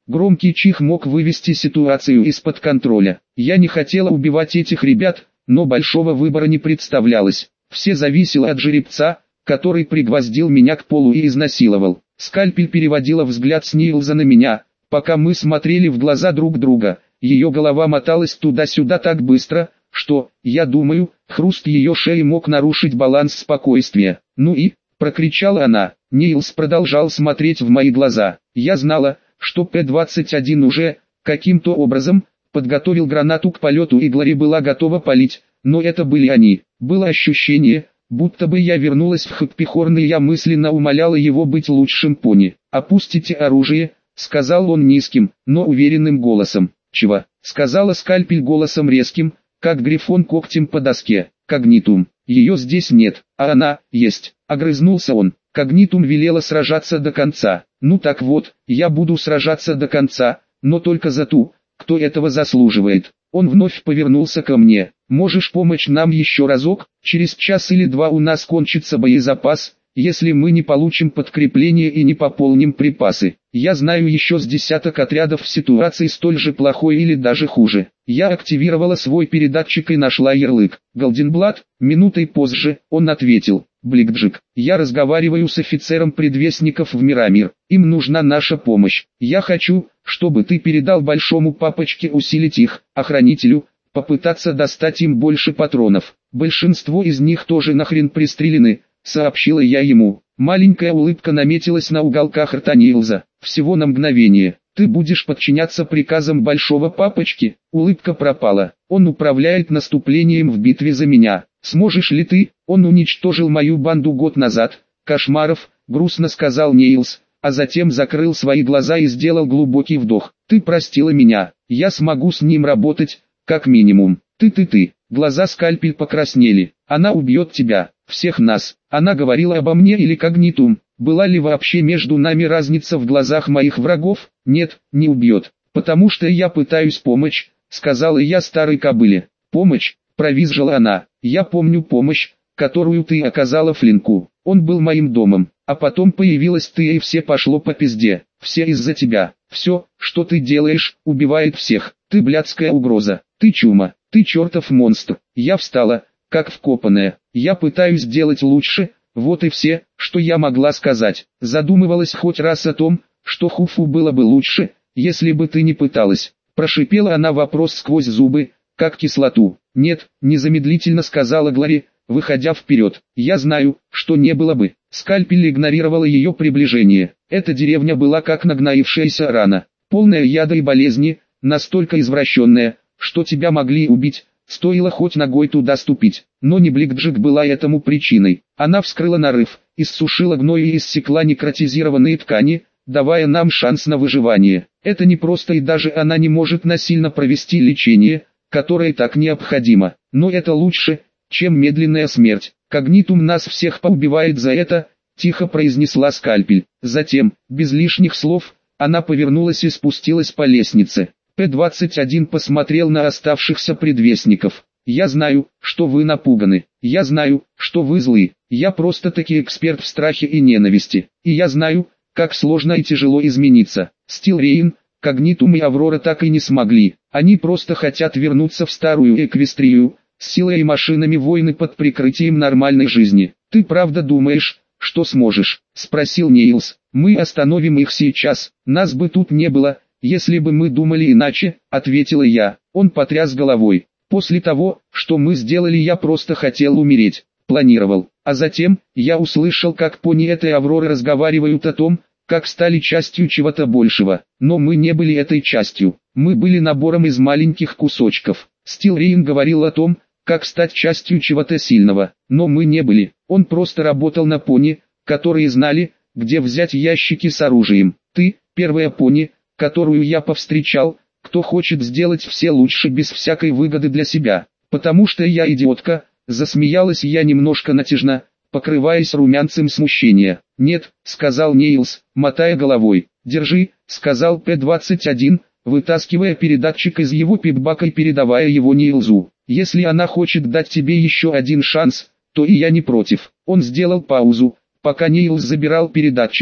Громкий чих мог вывести ситуацию из-под контроля. Я не хотела убивать этих ребят, но большого выбора не представлялось. Все зависело от жеребца, который пригвоздил меня к полу и изнасиловал. Скальпель переводила взгляд с Нилза на меня, пока мы смотрели в глаза друг друга. Ее голова моталась туда-сюда так быстро, что, я думаю, хруст ее шеи мог нарушить баланс спокойствия. «Ну и?» – прокричала она. Нилс продолжал смотреть в мои глаза. Я знала, что П двадцать один уже, каким-то образом, подготовил гранату к полету и Глори была готова палить, но это были они. Было ощущение, будто бы я вернулась в Хэппихорн, и я мысленно умоляла его быть лучшим пони. «Опустите оружие», — сказал он низким, но уверенным голосом. «Чего?» — сказала Скальпель голосом резким, как грифон когтем по доске. «Когнитум. Ее здесь нет, а она есть», — огрызнулся он. «Когнитум велела сражаться до конца. Ну так вот, я буду сражаться до конца, но только за ту, кто этого заслуживает». Он вновь повернулся ко мне. «Можешь помочь нам еще разок? Через час или два у нас кончится боезапас, если мы не получим подкрепление и не пополним припасы. Я знаю еще с десяток отрядов в ситуации столь же плохой или даже хуже». Я активировала свой передатчик и нашла ярлык. «Голденблат». Минутой позже он ответил: «Бликджик, я разговариваю с офицером предвестников в Мирамир. Им нужна наша помощь. Я хочу, чтобы ты передал большому папочке усилить их, охранителю, попытаться достать им больше патронов. Большинство из них тоже нахрен пристрелены», — сообщила я ему. Маленькая улыбка наметилась на уголках рта Нилза. «Всего на мгновение. Ты будешь подчиняться приказам большого папочки?» Улыбка пропала. «Он управляет наступлением в битве за меня. Сможешь ли ты? Он уничтожил мою банду год назад. Кошмаров», — грустно сказал Нилс, а затем закрыл свои глаза и сделал глубокий вдох. «Ты простила меня. Я смогу с ним работать, как минимум. Ты-ты-ты». Глаза Скальпель покраснели. «Она убьет тебя, всех нас». Она говорила обо мне или когнитум? Была ли вообще между нами разница в глазах моих врагов? Нет, не убьет. «Потому что я пытаюсь помочь», — сказала я старой кобыле. «Помощь?» — провизжила она. «Я помню помощь, которую ты оказала Флинку. Он был моим домом, а потом появилась ты, и все пошло по пизде. Все из-за тебя. Все, что ты делаешь, убивает всех. Ты блядская угроза. Ты чума. Ты чертов монстр». Я встала, как вкопанная. «Я пытаюсь делать лучше, вот и все, что я могла сказать». Задумывалась хоть раз о том, что Хуфу было бы лучше, если бы ты не пыталась. Прошипела она вопрос сквозь зубы, как кислоту. «Нет», — незамедлительно сказала Глори, выходя вперед. «Я знаю, что не было бы». Скальпель игнорировала ее приближение. Эта деревня была как нагноившаяся рана, полная яда и болезни, настолько извращенная, что тебя могли убить, стоило хоть ногой туда ступить. Но не Бликджик была этому причиной. Она вскрыла нарыв, иссушила гной и иссекла некротизированные ткани, давая нам шанс на выживание. Это не просто, и даже она не может насильно провести лечение, которое так необходимо. Но это лучше, чем медленная смерть. «Когнитум нас всех поубивает за это», — тихо произнесла Скальпель. Затем, без лишних слов, она повернулась и спустилась по лестнице. П двадцать один посмотрел на оставшихся предвестников. «Я знаю, что вы напуганы. Я знаю, что вы злы. Я просто-таки эксперт в страхе и ненависти. И я знаю, как сложно и тяжело измениться. Стилрейн, Когнитум и Аврора так и не смогли. Они просто хотят вернуться в старую Эквестрию, с силой и машинами войны под прикрытием нормальной жизни. Ты правда думаешь, что сможешь?» — спросил Нилс. «Мы остановим их сейчас. Нас бы тут не было, если бы мы думали иначе», — ответила я. Он потряс головой. «После того, что мы сделали, я просто хотел умереть. Планировал. А затем, я услышал, как пони этой Авроры разговаривают о том, как стали частью чего-то большего. Но мы не были этой частью. Мы были набором из маленьких кусочков. Стилрейн говорил о том, как стать частью чего-то сильного. Но мы не были. Он просто работал на пони, которые знали, где взять ящики с оружием. Ты, первая пони, которую я повстречал, кто хочет сделать все лучше без всякой выгоды для себя. Потому что я идиотка», — засмеялась я немножко натяжно, покрываясь румянцем смущения. «Нет», — сказал Нилс, мотая головой. «Держи», — сказал П двадцать один, вытаскивая передатчик из его пипбака и передавая его Нилзу. «Если она хочет дать тебе еще один шанс, то и я не против». Он сделал паузу, пока Нилс забирал передатчик,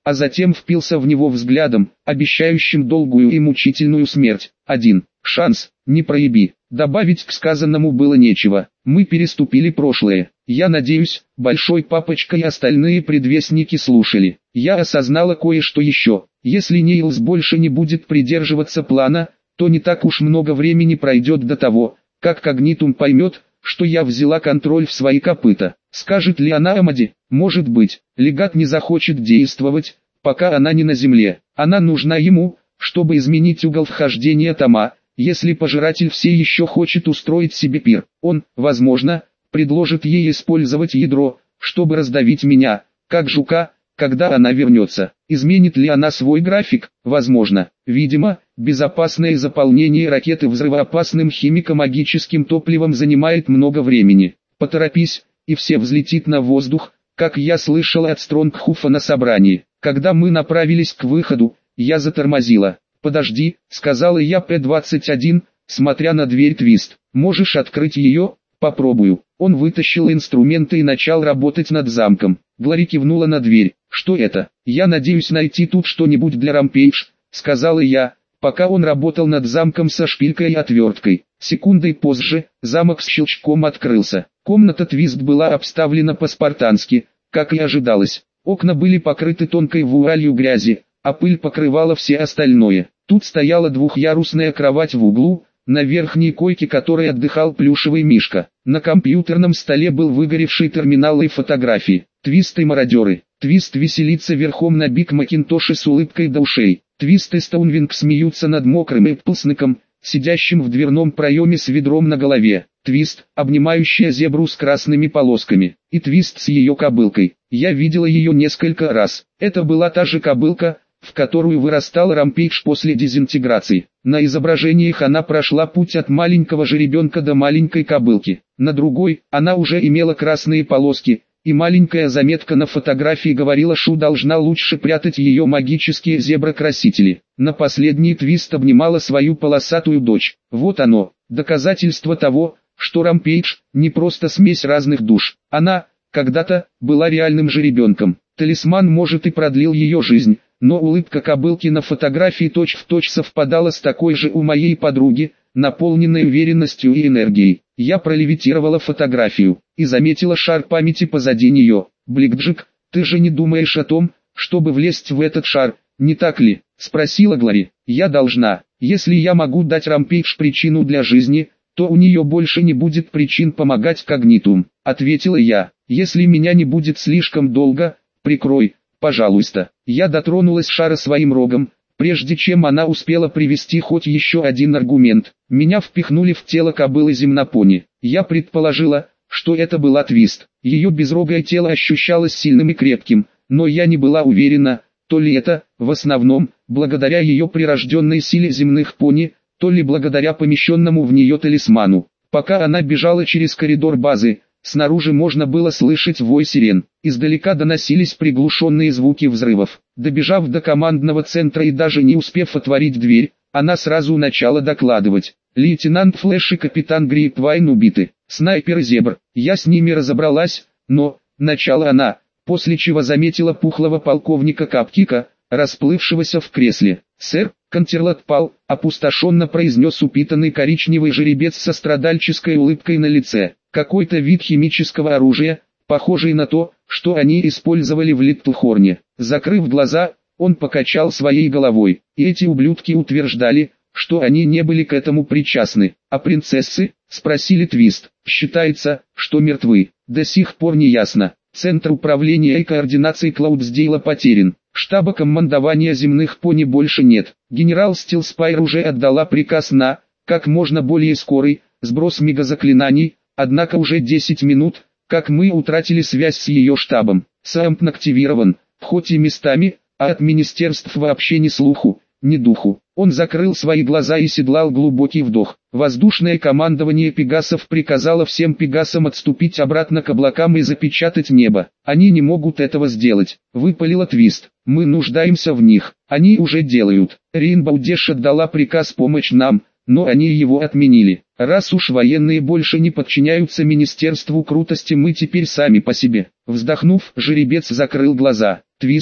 а затем впился в него взглядом, обещающим долгую и мучительную смерть. Один шанс, не проеби. Добавить к сказанному было нечего. Мы переступили прошлое. Я надеюсь, Большой Папочка и остальные предвестники слушали. Я осознала кое-что еще. Если Нейлс больше не будет придерживаться плана, то не так уж много времени пройдет до того, как Когнитум поймет, что я взяла контроль в свои копыта. Скажет ли она Амаде? Может быть, легат не захочет действовать, пока она не на земле. Она нужна ему, чтобы изменить угол вхождения Тома. Если пожиратель все еще хочет устроить себе пир, он, возможно, предложит ей использовать ядро, чтобы раздавить меня, как жука, когда она вернется. Изменит ли она свой график? Возможно. Видимо, безопасное заполнение ракеты взрывоопасным химико-магическим топливом занимает много времени. Поторопись, и все взлетит на воздух, как я слышал от Стронгхуфа на собрании. Когда мы направились к выходу, я затормозила. «Подожди», — сказала я П двадцать один, смотря на дверь Твист. «Можешь открыть ее?» «Попробую». Он вытащил инструменты и начал работать над замком. Глори кивнула на дверь. «Что это?» «Я надеюсь найти тут что-нибудь для Рампейдж», — сказала я, пока он работал над замком со шпилькой и отверткой. Секундой позже, замок с щелчком открылся. Комната Твист была обставлена по-спартански, как и ожидалось. Окна были покрыты тонкой вуалью грязи, а пыль покрывала все остальное. Тут стояла двухъярусная кровать в углу, на верхней койке которой отдыхал плюшевый мишка. На компьютерном столе был выгоревший терминал и фотографии. Твист и мародеры. Твист веселится верхом на Биг Макинтоше с улыбкой до ушей. Твист и Стоунвинг смеются над мокрым эпплснеком, сидящим в дверном проеме с ведром на голове. Твист, обнимающая зебру с красными полосками. И Твист с ее кобылкой. Я видела ее несколько раз. Это была та же кобылка, в которую вырастал Рампейдж после дезинтеграции. На изображениях она прошла путь от маленького жеребенка до маленькой кобылки. На другой, она уже имела красные полоски, и маленькая заметка на фотографии говорила, что должна лучше прятать ее магические зеброкрасители. На последний Твист обнимала свою полосатую дочь. Вот оно, доказательство того, что Рампейдж не просто смесь разных душ. Она, когда-то, была реальным жеребенком. Талисман может и продлил ее жизнь, но улыбка кобылки на фотографии точь-в-точь совпадала с такой же у моей подруги, наполненной уверенностью и энергией. Я пролевитировала фотографию и заметила шар памяти позади нее. «Бликджик, ты же не думаешь о том, чтобы влезть в этот шар, не так ли?» — спросила Глори. «Я должна. Если я могу дать Рампейдж причину для жизни, то у нее больше не будет причин помогать Когнитум», — ответила я. «Если меня не будет слишком долго, прикрой, пожалуйста». Я дотронулась шара своим рогом, прежде чем она успела привести хоть еще один аргумент. Меня впихнули в тело кобылы земнопони. Я предположила, что это была Твист. Ее безрогое тело ощущалось сильным и крепким, но я не была уверена, то ли это, в основном, благодаря ее прирожденной силе земных пони, то ли благодаря помещенному в нее талисману. Пока она бежала через коридор базы, снаружи можно было слышать вой сирен. Издалека доносились приглушенные звуки взрывов. Добежав до командного центра и даже не успев отворить дверь, она сразу начала докладывать. Лейтенант Флэш и капитан Грейпвайн убиты. Снайпер и Зебр. Я с ними разобралась, но, начала она, после чего заметила пухлого полковника Капкика, расплывшегося в кресле. «Сэр, Контерлот пал», — опустошенно произнес упитанный коричневый жеребец со страдальческой улыбкой на лице. «Какой-то вид химического оружия, похожий на то, что они использовали в Литтлхорне». Закрыв глаза, он покачал своей головой. И эти ублюдки утверждали, что они не были к этому причастны. «А принцессы?» — спросили Твист. «Считается, что мертвы. До сих пор не ясно. Центр управления и координации Клаудсдейла потерян. Штаба командования земных пони больше нет. Генерал Стилспайр уже отдала приказ на, как можно более скорый, сброс мегазаклинаний, однако уже десять минут, как мы утратили связь с ее штабом. САМП активирован, хоть и местами, а от министерств вообще ни слуху, ни духу». Он закрыл свои глаза и седлал глубокий вдох. Воздушное командование Пегасов приказало всем Пегасам отступить обратно к облакам и запечатать небо. «Они не могут этого сделать», — выпалила Твист. «Мы нуждаемся в них. Они уже делают. Рейнбоу Дэш отдала приказ помочь нам, но они его отменили. Раз уж военные больше не подчиняются Министерству крутости, мы теперь сами по себе». Вздохнув, жеребец закрыл глаза. «Твист,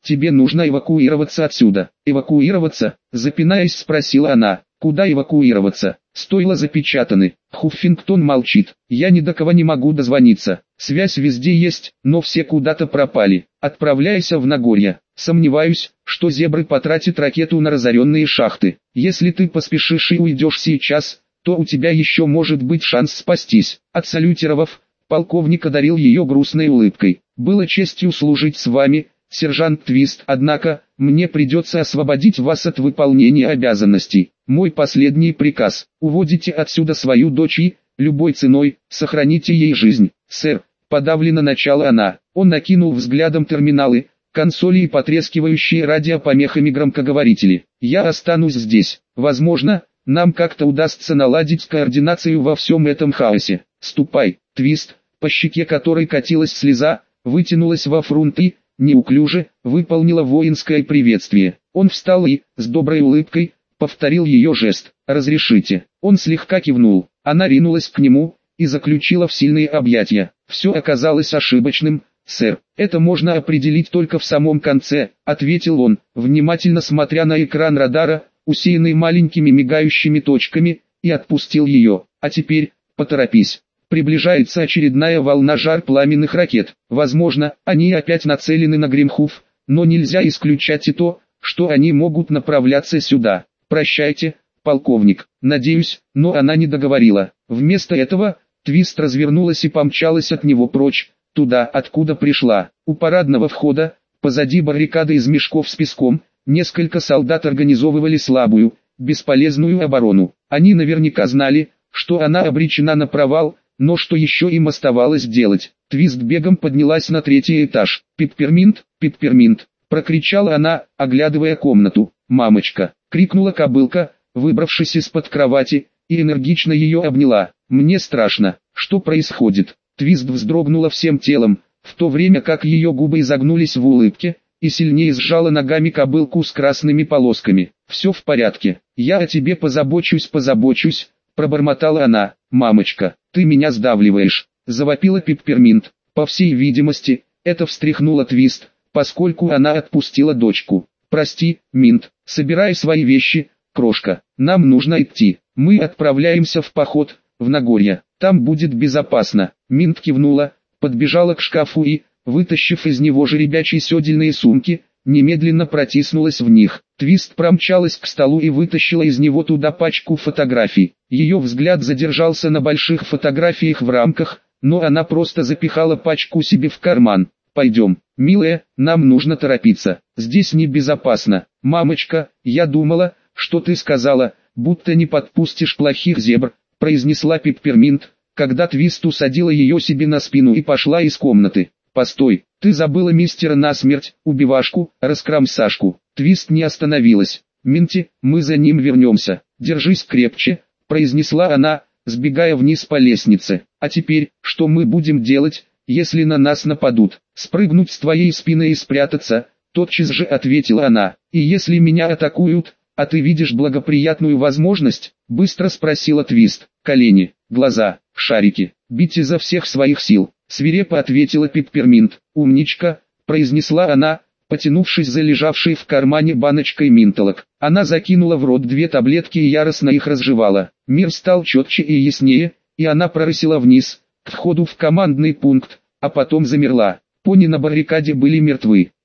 тебе нужно эвакуироваться отсюда. Эвакуироваться? Запинаясь, спросила она. Куда эвакуироваться? Стойла запечатаны. Хуффингтон молчит. Я ни до кого не могу дозвониться. Связь везде есть, но все куда-то пропали. Отправляйся в Нагорье. Сомневаюсь, что зебры потратят ракету на разоренные шахты. Если ты поспешишь и уйдешь сейчас, то у тебя еще может быть шанс спастись. Отсалютировав, полковник одарил ее грустной улыбкой. Было честью служить с вами, сержант Твист, однако, мне придется освободить вас от выполнения обязанностей. Мой последний приказ: уводите отсюда свою дочь и, любой ценой, сохраните ей жизнь. Сэр, подавленно начала она. Он накинул взглядом терминалы, консоли и потрескивающие радиопомехами громкоговорители. Я останусь здесь. Возможно, нам как-то удастся наладить координацию во всем этом хаосе. Ступай. Твист, по щеке которой катилась слеза, вытянулась во фрунт и, неуклюже, выполнила воинское приветствие. Он встал и, с доброй улыбкой, повторил ее жест. «Разрешите». Он слегка кивнул. Она ринулась к нему и заключила в сильные объятия. «Все оказалось ошибочным, сэр. Это можно определить только в самом конце», — ответил он, внимательно смотря на экран радара, усеянный маленькими мигающими точками, и отпустил ее. «А теперь, поторопись. Приближается очередная волна жар пламенных ракет. Возможно, они опять нацелены на Гримхуф, но нельзя исключать и то, что они могут направляться сюда. Прощайте, полковник. Надеюсь». Но она не договорила. Вместо этого, Твист развернулась и помчалась от него прочь, туда, откуда пришла. У парадного входа, позади баррикады из мешков с песком, несколько солдат организовывали слабую, бесполезную оборону. Они наверняка знали, что она обречена на провал, но что еще им оставалось делать? Твист бегом поднялась на третий этаж. «Пепперминт, Пепперминт!» — прокричала она, оглядывая комнату. «Мамочка!» — крикнула кобылка, выбравшись из-под кровати, и энергично ее обняла. «Мне страшно. Что происходит?» Твист вздрогнула всем телом, в то время как ее губы изогнулись в улыбке, и сильнее сжала ногами кобылку с красными полосками. «Все в порядке. Я о тебе позабочусь, позабочусь», — пробормотала она. «Мамочка, ты меня сдавливаешь», — завопила Пепперминт. По всей видимости, это встряхнуло Твист, поскольку она отпустила дочку. «Прости, Минт, собирай свои вещи, крошка, нам нужно идти. Мы отправляемся в поход, в Нагорье, там будет безопасно». Минт кивнула, подбежала к шкафу и, вытащив из него жеребячие седельные сумки, немедленно протиснулась в них. Твист промчалась к столу и вытащила из него туда пачку фотографий. Ее взгляд задержался на больших фотографиях в рамках, но она просто запихала пачку себе в карман. «Пойдем, милая, нам нужно торопиться. Здесь небезопасно. Мамочка, я думала, что ты сказала, будто не подпустишь плохих зебр», — произнесла Пепперминт, когда Твист усадила ее себе на спину и пошла из комнаты. «Постой, ты забыла мистера насмерть, убивашку, раскромсашку». Твист не остановилась. «Минти, мы за ним вернемся. Держись крепче», — произнесла она, сбегая вниз по лестнице. «А теперь, что мы будем делать, если на нас нападут?» «Спрыгнуть с твоей спины и спрятаться», — тотчас же ответила она. «И если меня атакуют, а ты видишь благоприятную возможность?» — быстро спросила Твист. «Колени, глаза, шарики, бить изо всех своих сил», — свирепо ответила Пепперминт. «Умничка», — произнесла она, потянувшись за лежавшей в кармане баночкой минталок. Она закинула в рот две таблетки и яростно их разжевала. Мир стал четче и яснее, и она прорысила вниз, к входу в командный пункт, а потом замерла. Пони на баррикаде были мертвы.